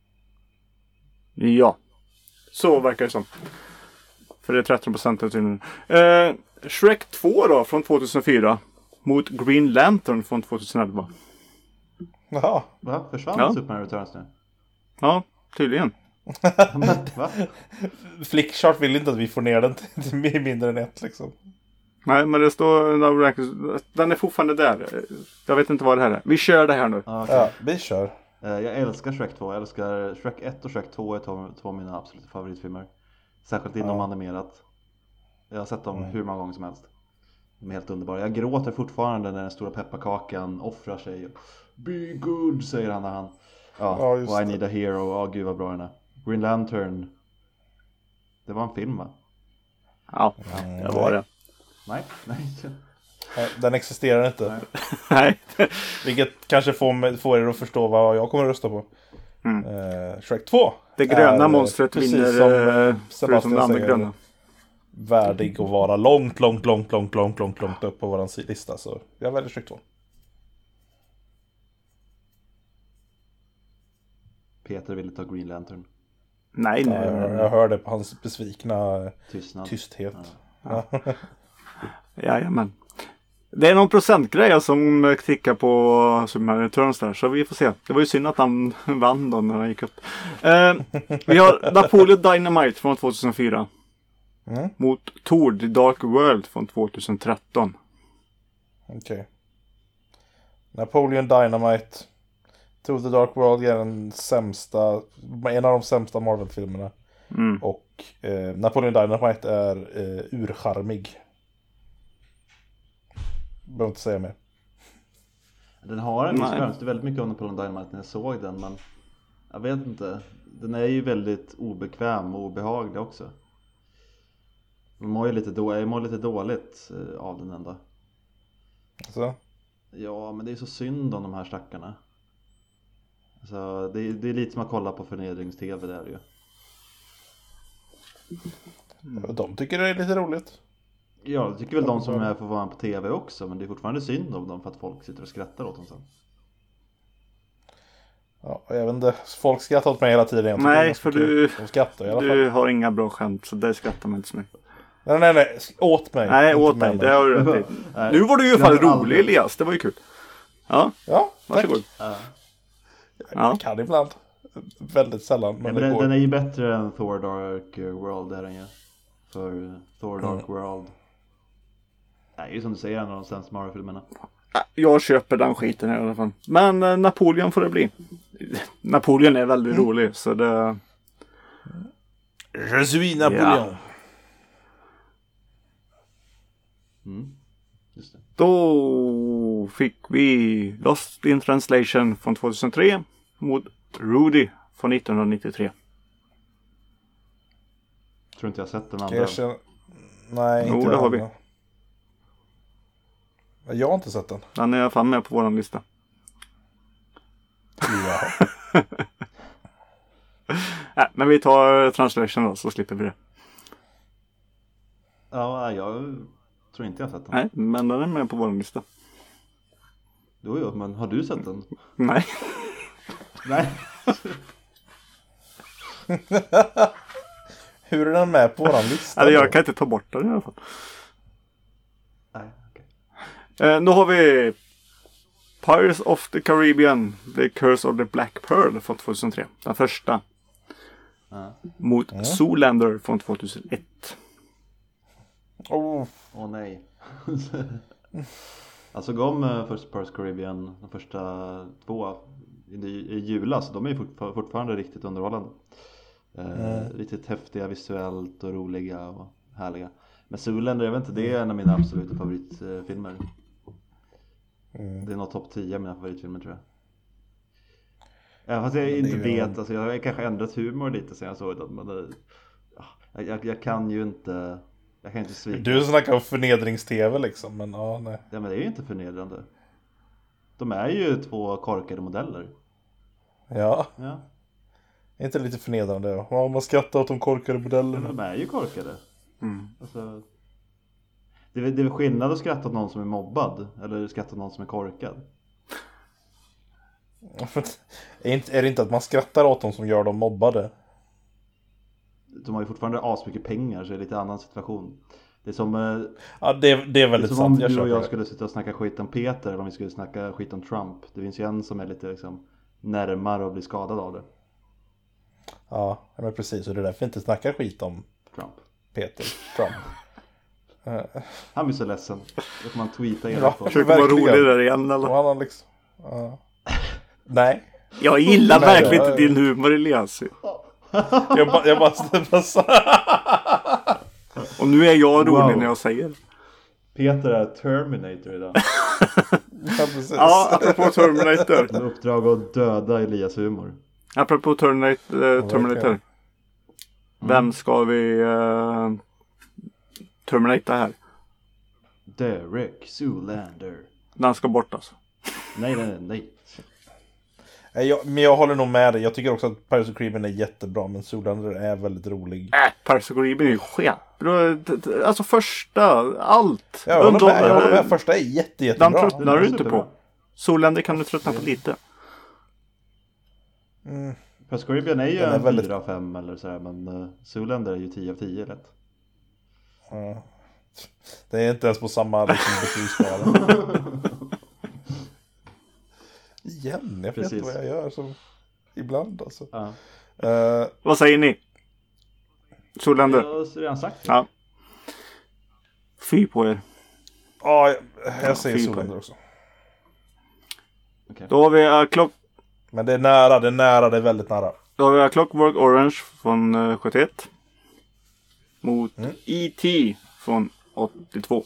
Ja. Så verkar det som. För det är 13% tydligen. Shrek 2 då från 2004. Mot Green Lantern från 2011. Jaha. Va? Försvann Superman Returns nu? Ja, tydligen. Va? Flickchart vill inte att vi får ner den till mindre än 1 liksom. Nej, men det står... Den är fortfarande där. Jag vet inte vad det här är. Vi kör det här nu. Okay. Ja, vi kör. Jag älskar Shrek 2. Jag älskar Shrek 1 och Shrek 2 är två av mina absoluta favoritfilmer. Särskilt inom animerat. Jag har sett dem hur många gånger som helst. De är helt underbara. Jag gråter fortfarande när den stora pepparkakan offrar sig. Be good, säger han när han... och I need a hero. Gud vad bra den är. Green Lantern. Det var en film, va? Ja, det var det. Nej. Den existerar inte. Nej. Vilket kanske får er att förstå vad jag kommer att rösta på. Shrek 2. Det gröna monstret vinner som Sebastian säger, värdig att vara långt upp på våran lista. Så jag väljer Shrek 2. Peter ville ta Green Lantern. Nej. Jag hörde på hans besvikna tysthet. Ja. Jajamän. Det är någon procentgrej som tickar på Superman Returns där, så vi får se. Det var ju synd att han vann då när han gick upp. Vi har Napoleon Dynamite från 2004. Mot Thor The Dark World från 2013. Okej. Napoleon Dynamite. Thor The Dark World är en av de sämsta Marvel-filmerna. Och Napoleon Dynamite är urcharmig. Behöver inte säga mer. Den har en viss skärm. Det är väldigt mycket om Napoleon Dynamite när jag såg den. Men jag vet inte. Den är ju väldigt obekväm och obehaglig också. Jag mår lite dåligt av den ändå. Så? Ja, men det är så synd om de här stackarna. Alltså, det är lite som att kolla på förnedrings-tv där ju. De tycker det är lite roligt. Ja, det tycker väl de som är får vara på tv också. Men det är fortfarande synd om dem för att folk sitter och skrattar åt dem sen. Ja, jag vet inte. Folk skrattar åt mig hela tiden. Nej, för de skrattar i alla fall. Du har inga bra skämt, så det skrattar man inte så mycket. Nej. Åt mig. Nej, åt dig. Det har du rätt i. Nu var du ju fan rolig, Elias. Det var ju kul. Ja, varsågod. Jag kan ibland. Väldigt sällan. Men den är ju bättre än Thor Dark World där den är. För Thor Dark World. Det är ju som du säger, en av de sämsta Marvel-filmerna. Jag köper den skiten i alla fall. Men Napoleon får det bli. Napoleon är väldigt rolig, så det... Je suis Napoleon. Ja. Just det. Då fick vi Lost in Translation från 2003 mot Rudy från 1993. Tror inte jag sett den andra. Nej, inte det har vi. Jag har inte sett den. Den är fan med på våran lista. Ja. Men vi tar Translation då, så slipper vi det. Ja, jag tror inte jag har sett den. Nej, men den är med på våran lista. Jo, men har du sett den? Nej. Nej. Hur är den med på våran lista? Eller jag kan inte ta bort den i alla fall. Nej, okej. Nu har vi Pirates of the Caribbean, The Curse of the Black Pearl från 2003. Den första. Mot Zoolander från 2001. Åh nej. Alltså gav First Pirates Caribbean de första 2 i julas. De är ju fortfarande riktigt underhållande. Riktigt häftiga visuellt och roliga och härliga. Men Zoolander, jag vet inte, det är en av mina absoluta favoritfilmer. Det är nog topp 10 av mina favoritfilmer, tror jag. Fast jag inte vet, alltså jag har kanske ändrat humor lite sen jag såg det, men jag kan ju inte, jag kan inte svika. Du snackar om förnedrings-tv liksom, men nej. Ja, men det är ju inte förnedrande. De är ju 2 korkade modeller. Ja. Inte lite förnedrande. Man skrattar åt de korkade modellerna. Men de är ju korkade. Alltså, det är väl skillnad att skratta åt någon som är mobbad eller skratta åt någon som är korkad. Är det inte att man skrattar åt dem som gör dem mobbade? De har ju fortfarande asmycket pengar, så det är lite annan situation. Det är som det är väldigt sant. Om jag du och jag skulle sitta och snacka skit om Peter, eller om vi skulle snacka skit om Trump. Det finns ju en som är lite liksom närmare och blir skadad av det. Ja, men precis. Och det är därför inte snackar skit om Peter Trump. Han blir så ledsen. Då får man tweeta in. Försöker vara rolig där igen, eller? Liksom, nej. Jag gillar verkligen inte din humor, Elias. jag bara och nu är jag rolig när jag säger. Peter är Terminator idag. Ja, precis. Ja, apropå Terminator. Med uppdrag att döda Elias humor. Apropå Terminator. Vem ska vi Terminata här? Derek Zoolander. Den ska bort alltså. Nej. Men jag håller nog med dig. Jag tycker också att Pirates of the Caribbean är jättebra, men Zoolander är väldigt rolig. Pirates of the Caribbean är ju skitbra. Alltså första, allt. Jag håller med. Första är jättebra. Den tröttnar du inte på. Zoolander kan du tröttna på lite. Pirates of the Caribbean är ju en 4 av 5 eller sådär, men Zoolander är ju 10 av 10 rätt. Ja. Det är inte ens på samma liksom, betygsskala. Igen, jag vet inte vad jag gör som ibland alltså. Vad säger ni? Zoolander? Jag har redan sagt det. Ja. Fy på er. Ja, jag säger Zoolander också. Okay. Då har vi Men det är nära, det är väldigt nära. Då har vi Clockwork Orange från 71. Mot E.T. från 82.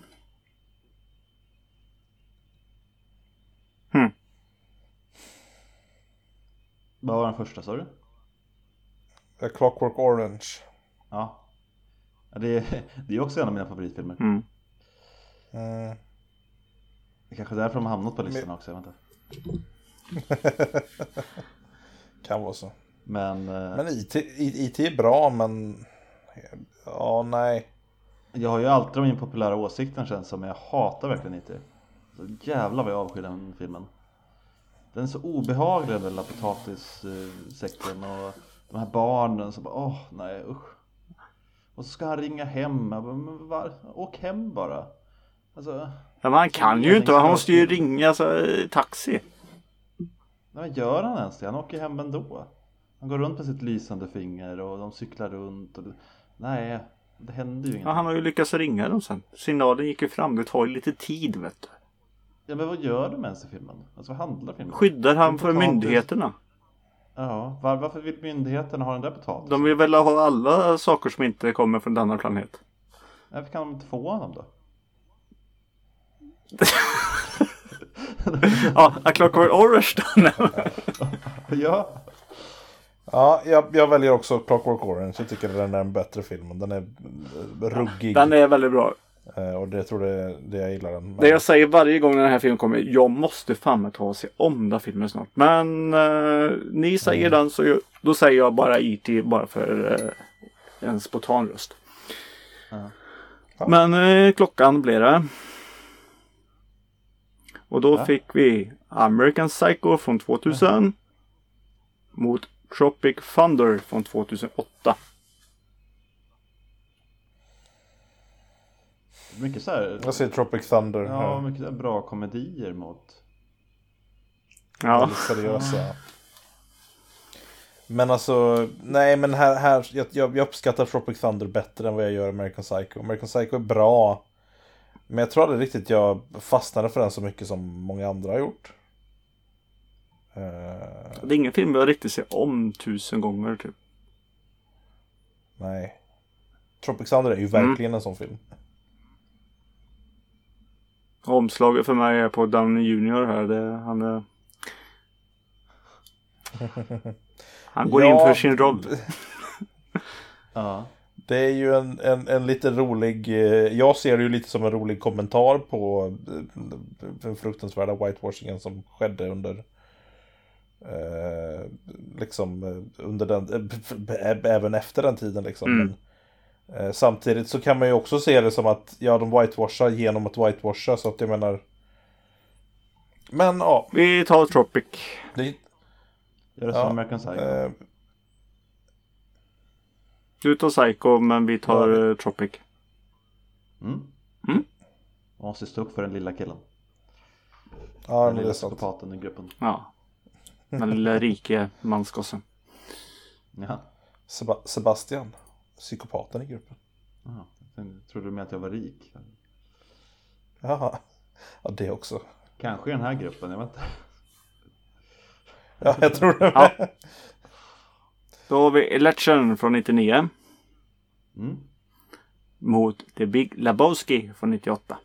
Vad var den första, sa du? Clockwork Orange. Ja. Det är också en av mina favoritfilmer. Det är kanske därför de har hamnat på listan också, jag vet inte. Kan vara så. Men IT är bra, men nej. Jag har ju alltid de impopulära åsikterna, känns som, men jag hatar verkligen IT. Så jävlar vad jag avskyr den filmen. Den är så obehaglig, den där potatissäcken och de här barnen som bara, nej, usch. Och så ska han ringa hem. Åk hem bara. Alltså, men han kan ju inte, han måste ju ringa taxi. Nej, men gör han ens det? Han åker hem ändå. Han går runt med sitt lysande finger och de cyklar runt. Nej, det händer ju ingenting. Ja, han har ju lyckats ringa dem sen. Signalen gick ju fram, det tar ju lite tid, vet du. Ja, men vad gör de ens i filmen? Alltså, vad handlar filmen? Skyddar han för myndigheterna? Ja, varför vill myndigheterna ha den där potatisen? De vill väl ha alla saker som inte kommer från denna planet. Varför kan de inte få honom då? Ja, A Clockwork Orange då. Ja. Ja, jag väljer också Clockwork Orange. Jag tycker den är en bättre film. Den är ruggig. Den är väldigt bra. Och det tror det jag gillar den. Det jag säger varje gång när den här filmen kommer, jag måste fan med ta och se om den filmen snart. Men ni säger den, så då säger jag bara E.T. bara för en spontan röst. Ja. Men klockan blev det. Och då fick vi American Psycho från 2000 mot Tropic Thunder från 2008. Mycket så här. Jag säger Tropic Thunder. Ja, mycket så bra komedier mot. Ja. Väldigt seriösa. Men alltså, nej, men här jag uppskattar Tropic Thunder bättre än vad jag gör American Psycho. American Psycho är bra. Men jag tror aldrig riktigt jag fastnade för den så mycket som många andra har gjort. Det är ingen film jag riktigt ser om 1000 gånger typ. Nej. Tropic Thunder är ju verkligen en sån film. Omslaget för mig är på Downey Jr. här. Han går in för sin roll. Ja. Det är ju en lite rolig... Jag ser det ju lite som en rolig kommentar på den fruktansvärda whitewashingen som skedde under... liksom under den... även efter den tiden liksom. Men, samtidigt så kan man ju också se det som att de whitewashar genom att whitewasha, så att jag menar... Men ja. Vi tar Tropic. Gör det som American Psycho. Du tar Psycho, men vi tar Tropic. Man måste stå upp för den lilla killen. Ja, den det lilla är sant. psykopaten i gruppen. Ja. Den lilla rike manskossen. Ja. Sebastian. Psykopaten i gruppen. Jag trodde du med att jag var rik. Jaha. Ja, det också. Kanske i den här gruppen, jag vet inte. Ja, jag tror det. Ja. Då har vi Election från 99. Mot The Big Lebowski från 98.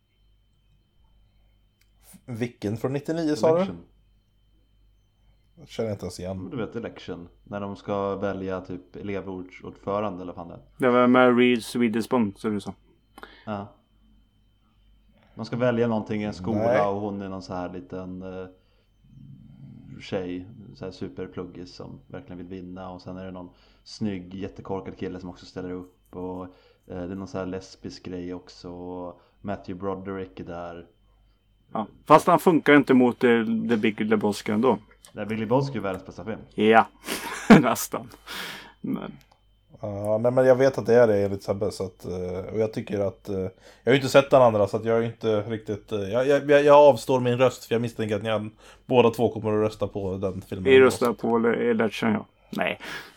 Vilken från 99 sa du? Election. Jag känner inte ens igen. Du vet Election. När de ska välja typ elevordförande eller vad fan det. Det var med Reese Witherspoon, så du sa. Ja. De ska välja någonting i en skola. Nej. Och hon är någon så här liten tjej, så här superpluggis som verkligen vill vinna. Och sen är det någon snygg, jättekorkad kille som också ställer upp. Och det är någon så här lesbisk grej också. Och Matthew Broderick är där. Ja. Fast han funkar inte mot The Big Lebowski ändå. Det är Big Lebowski världens bästa film. Ja, nästan. Men... Ja, nej, men jag vet att det är det enligt Sebbe, så att, och jag tycker att jag har ju inte sett den andra, så att jag är inte riktigt jag avstår min röst, för jag misstänker att ni båda två kommer att rösta på den filmen. Vi röstar på Election, ja. Nej.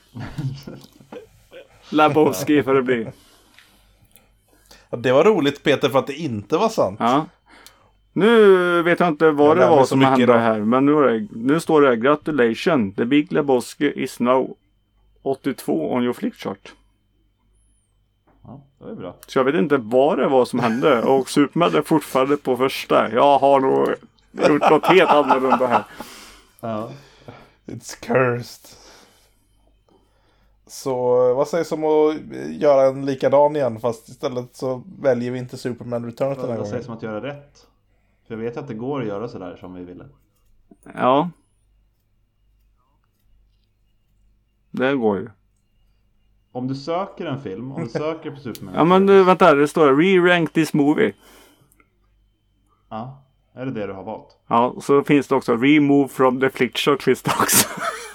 Lebowski för det blir. Ja, det var roligt, Peter, för att det inte var sant. Ja. Nu vet jag inte vad det var som hände här, men nu står det gratulation. The Big Lebowski is now 82 on your flick chart. Ja, det är bra. Så jag vet inte vad det var som hände. Och Superman är fortfarande på första. Jag har nog gjort något helt annorlunda här. Ja. It's cursed. Så vad sägs om att göra en likadan igen, fast istället så väljer vi inte Superman Returns den här gången. Vad sägs om att göra rätt? För jag vet att det går att göra sådär som vi ville. Ja. Det går ju. Om du söker en film, om du söker på Superman. Ja, men vänta, det står re-rank this movie. Ja, är det du har valt? Ja, så finns det också remove from the flick chart finns det också.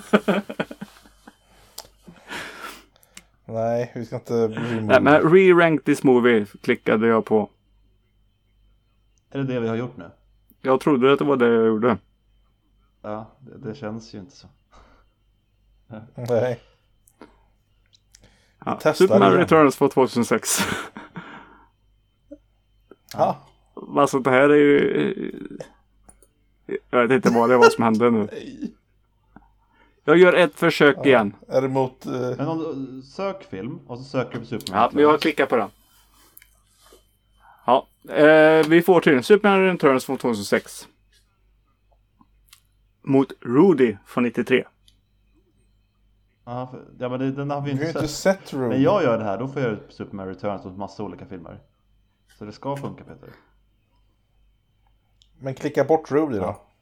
Nej, vi ska inte remove. Nej, men re-rank this movie klickade jag på. Är det vi har gjort nu? Jag trodde att det var det jag gjorde. Ja, det känns ju inte så. Nej. Ja, Superman Returns från 2006. Ja. Alltså det här är ju... Jag vet inte vad det var som hände nu. Jag gör ett försök igen. Är det mot... Men om du sök film och så söker du på Superman. Ja, men jag klickar på den. Ja, vi får till Superman Returns från 2006. Mot Rudy från 93. Ja, men den har vi Vi har inte inte sett. sett Rudy. Men jag gör det här, då får jag ut Superman Returns mot massa olika filmer. Så det ska funka, Peter. Men klicka bort Rudy då. Ja.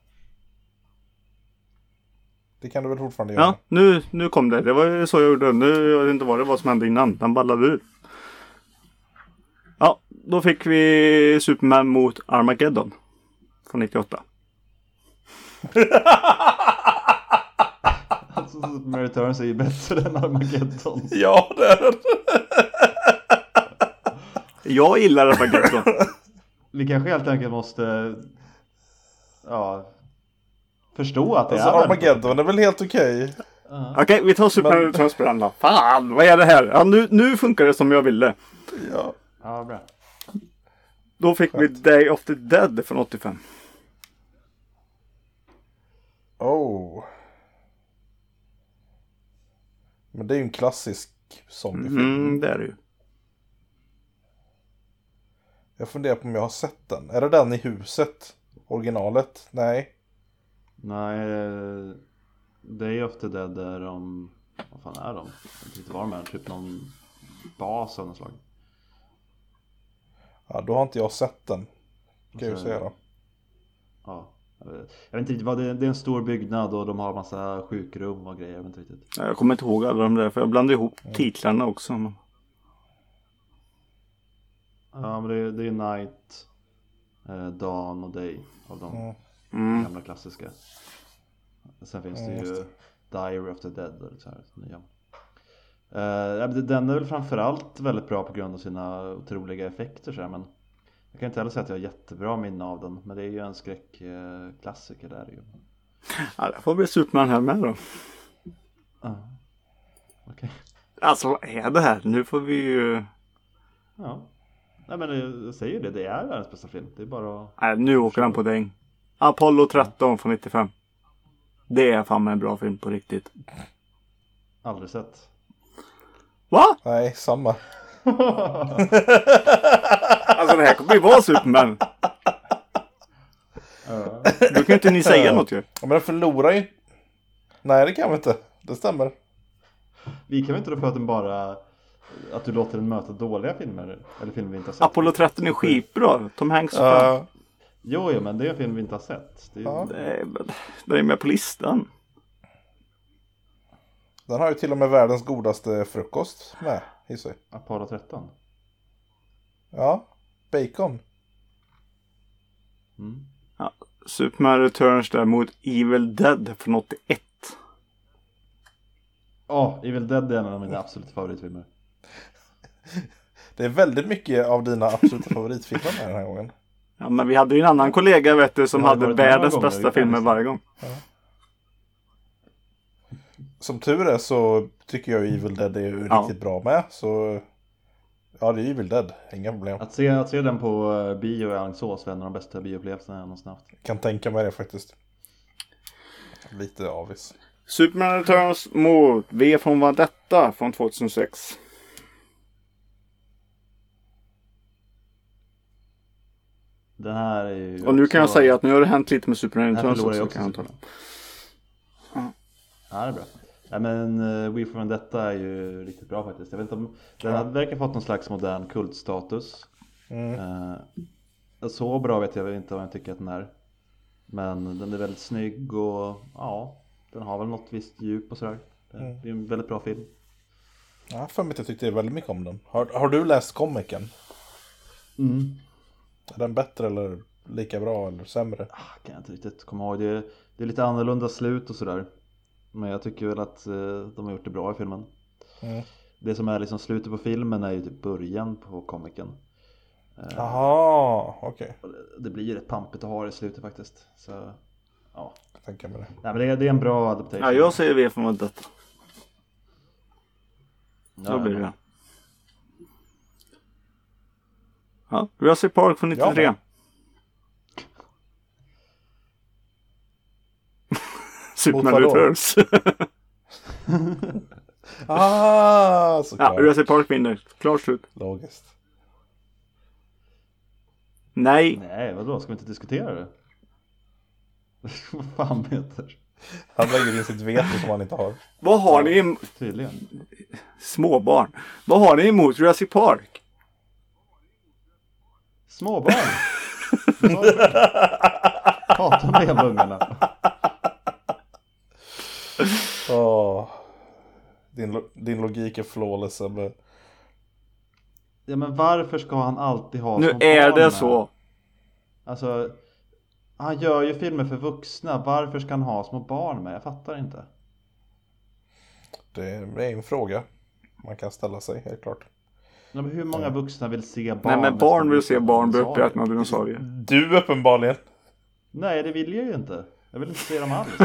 Det kan du väl fortfarande göra? Ja, nu kom det. Det var ju så jag gjorde. Nu jag vet inte vad det var som hände innan. Den ballade ur. Ja, då fick vi Superman mot Armageddon. Från 98. Alltså Superman Returns är ju bättre än Armageddon. Ja, det är det. Jag gillar Armageddon. Vi kanske helt enkelt måste förstå att det alltså, är Armageddon är väl helt okej. Okej, vi tar Superman Returns på den då. Fan, vad är det här? Ja, nu funkar det som jag ville. Ja, bra. Då fick vi Day of the Dead från 85. Oh. Men det är ju en klassisk zombiefilm. Det är det ju. Jag funderar på om jag har sett den. Är det den i huset? Originalet? Nej. Nej, Day of the Dead är de... Vad fan är de? Jag vet inte vad de är. Typ någon bas av något slag. Ja, då har inte jag sett den. Kan jag säga då. Ja. Jag vet inte riktigt vad det är. Det är en stor byggnad och de har massa sjukrum och grejer. Jag vet inte riktigt. Jag kommer inte ihåg alla de där, för jag blandade ihop titlarna också. Ja, men det är Night, Dawn och Day av de gamla klassiska. Sen finns det ju Diary of the Dead och så här, nya. Den är väl framförallt väldigt bra på grund av sina otroliga effekter så här, men jag kan inte heller säga att jag har jättebra minne av den, men det är ju en skräckklassiker där ju. Ja, det får bli Superman här med då. Okej. Alltså, vad är det här? Nu får vi ju... Ja. Nej, men jag säger det är världens bästa film. Det är bara att... Nej, nu åker han på däng. Apollo 13 från 95. Det är fan med en bra film på riktigt. Aldrig sett. Va? Nej, samma. Alltså det här kommer ju vara Superman. Då kan inte ni säga något ju. Ja, men den förlorar ju. Nej, det kan vi inte. Det stämmer. Vi kan väl inte då för att den bara... Att du låter den möta dåliga filmer. Eller filmer vi inte har sett. Apollo 13 är skitbra. Tom Hanks och fan. Jo, men det är en film vi inte har sett. Det är Det är med på listan. Den har ju till och med världens godaste frukost med i sig. Apollo 13. Ja, bacon. Ja, Superman Returns där mot Evil Dead från 81. Evil Dead är en av mina absoluta favoritfilmer. Det är väldigt mycket av dina absoluta favoritfilmer den här gången. Ja, men vi hade ju en annan kollega, vet du, som hade världens bästa filmer varje gång. Ja. Som tur är så tycker jag Evil Dead är ju riktigt bra med. Så ja, det är Evil Dead. Inga problem. Att se den på bio i Alingsås var en av de bästa bioupplevelserna jag någonsin haft. Kan tänka mig det faktiskt. Lite avis. Superman Returns mot V från Vendetta från 2006. Den här är ju och nu kan jag säga att nu har det hänt lite med Superman Returns också. Kan jag ta. Ja, det är bra. Ja, men We for Vendetta är ju riktigt bra faktiskt. Jag vet inte om den verkar fått någon slags modern kultstatus. Så bra vet jag inte vad jag tycker att den är. Men den är väldigt snygg och ja, den har väl något visst djup och sådär. Det är en väldigt bra film. Ja, för mig jag tyckte väldigt mycket om den. Har du läst komikern? Är den bättre eller lika bra eller sämre? Kan jag inte riktigt komma ihåg. Det är lite annorlunda slut och sådär. Men jag tycker väl att de har gjort det bra i filmen. Det som är liksom slutet på filmen är ju typ början på komikern. Jaha, okej. Det blir rätt pampigt att ha det i slutet faktiskt. Så, ja. Jag tänker med det. Nej, men det är en bra adaptation. Ja, jag säger V från Vendetta. Ja, då blir det. Ja, Jurassic Park från 93. Ja, Superman Returns. Såklart. Ja, Jurassic Park vinner. Klart slut. Logiskt. Nej, vadå? Ska vi inte diskutera det? Vad fan meter? Han lägger in sitt veto som han inte har. Vad har ni tydligen. Småbarn. Vad har ni emot Jurassic Park? Småbarn? Hatar de jävla ungarna. Din logik är flawless. Ja, men varför ska han alltid ha nu är det så. Alltså, han gör ju filmer för vuxna. Varför ska han ha små barn med? Jag fattar inte. Det är en fråga man kan ställa sig, helt klart. Ja, men hur många vuxna vill se barn? Nej, men barn vill se barn bli uppätna av dinosaurier. Du uppenbarligen. Nej, det vill jag ju inte. Jag vill inte se dem alls.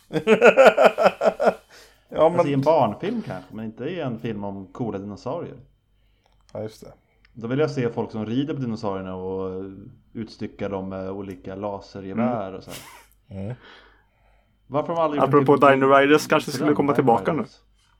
Ja, men... Alltså, i en barnfilm kanske, men inte i en film om coola dinosaurier. Ja, just det. Då vill jag se folk som rider på dinosaurierna och utstyckar dem med olika lasergevär och så här. Varför har de aldrig apropå Dino Riders kanske skulle komma tillbaka nu.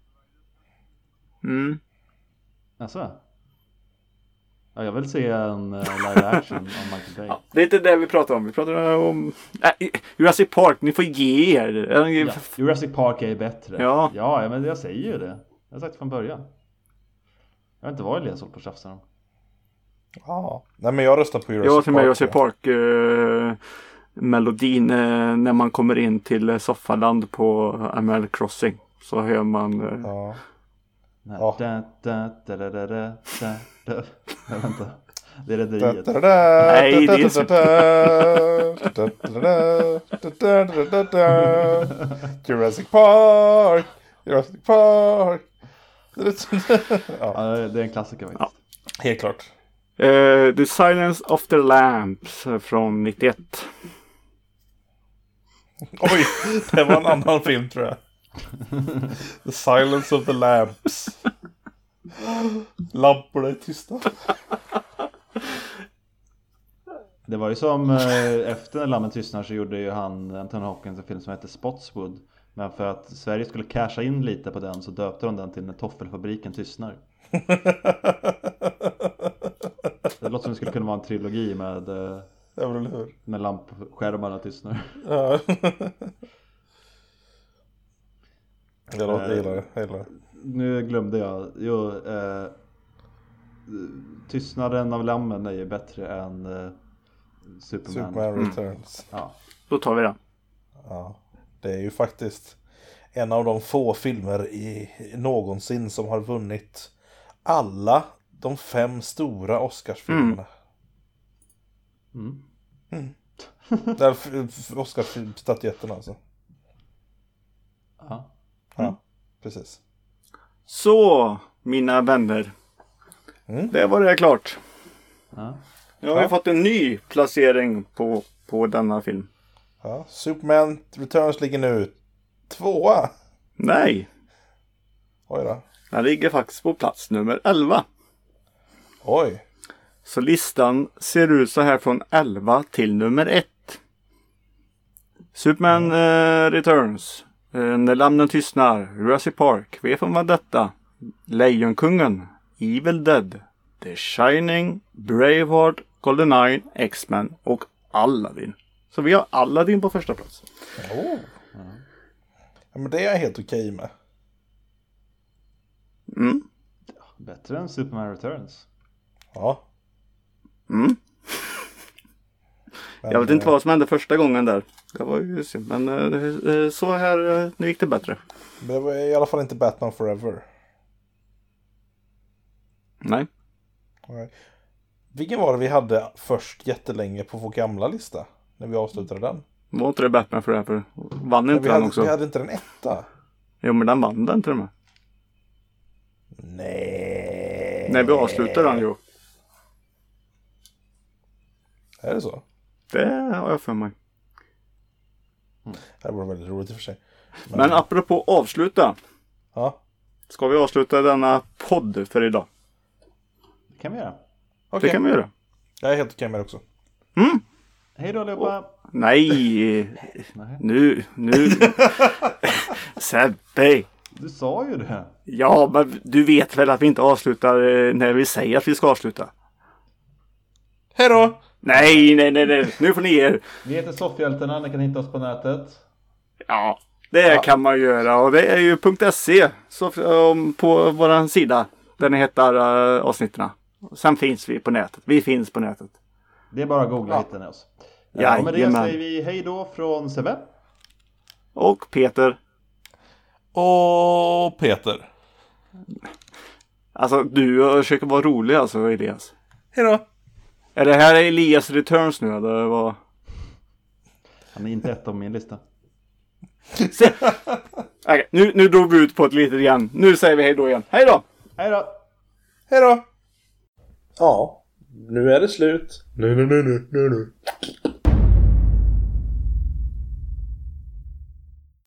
Alltså. Ja, jag vill se en live action om Michael Bay. Ja, det är inte det vi pratar om. Vi pratar om Jurassic Park. Ni får ge er. Ja, Jurassic Park är bättre. Ja, men jag säger ju det. Jag har sagt det från början. Jag har inte varit Elias på tjafsen om. Ja, nej men jag röstar på Jurassic Park. Jag till mig Jurassic Park melodin när man kommer in till Soffaland på Animal Crossing så hör man Vänta. Det är rederiet. Nej, det är så... Jurassic Park. Ja, det är en klassiker faktiskt. Ja. Helt klart. The Silence of the Lambs från 91. Oj, det var en annan film tror jag. The Silence of the Lambs. Lamporna är tysta. Det var ju som efter när lammen tystnar så gjorde ju Anthony Hopkins en film som heter Spotswood. Men för att Sverige skulle casha in lite på den så döpte de den till När toffelfabriken tystnar. Det låter som det skulle kunna vara en trilogi med lampskärmarna tystnar. Ja. Jag gillar det. Nu glömde jag. Tystnaden av lammen är ju bättre än Superman Returns. Ja. Då tar vi den. Ja, det är ju faktiskt en av de få filmer någonsin som har vunnit alla de 5 stora Oscarsfilmerna. Där Oscarsstatyetterna alltså. Ja, precis. Så, mina vänner. Det var det klart. Jag har fått en ny placering på denna film. Ja, Superman Returns ligger nu 2. Nej. Oj då. Den ligger faktiskt på plats nummer 11. Oj. Så listan ser ut så här från 11 till nummer 1. Superman Returns. När lammen tystnar. Jurassic Park. V för Vendetta. Lejonkungen. Evil Dead. The Shining. Braveheart. GoldenEye. X-Men. Och Aladdin. Så vi har Aladdin på första plats. Ja, men det är jag helt okej med. Bättre än Superman Returns. Ja. Jag vet inte vad som hände första gången där. Det var ju synd. Men så här, nu gick det bättre. Det var i alla fall inte Batman Forever. Nej. Vilken var det vi hade först jättelänge på vår gamla lista? När vi avslutade den. Var inte det Batman Forever? Vann inte den också? Vi hade inte den 1. Jo, men den vann den till och med. Nej. När vi avslutade den, jo. Är det så? Det har jag för mig. Det var väldigt roligt i och för sig. Men apropå avsluta. Ja. Ska vi avsluta denna podd för idag? Det kan vi göra. Det kan vi göra. Jag är helt okej med det också. Hej då allihopa. Nej. Nu. Sebbe. Du sa ju det. Ja, men du vet väl att vi inte avslutar när vi säger att vi ska avsluta. Hej då! Nej. Nu får ni er. Vi heter Soffhjältarna. Ni kan hitta oss på nätet. Ja, det kan man göra. Och det är ju .se så, på vår sida. Där ni hittar avsnitterna. Sen finns vi på nätet. Vi finns på nätet. Det är bara att googla och hitta ni oss. Ja, med det säger vi hej då från Sebbe. Och Peter. Och Peter. Alltså, du försöker vara rolig alltså, Elias. Hej då! Är det här Elias Returns nu? Eller vad? Han är inte ett av min lista. Okay, nu drog vi ut på ett litet igen. Nu säger vi hej då igen. Hej då! Hej då! Hej då! Ja, nu är det slut. Nu.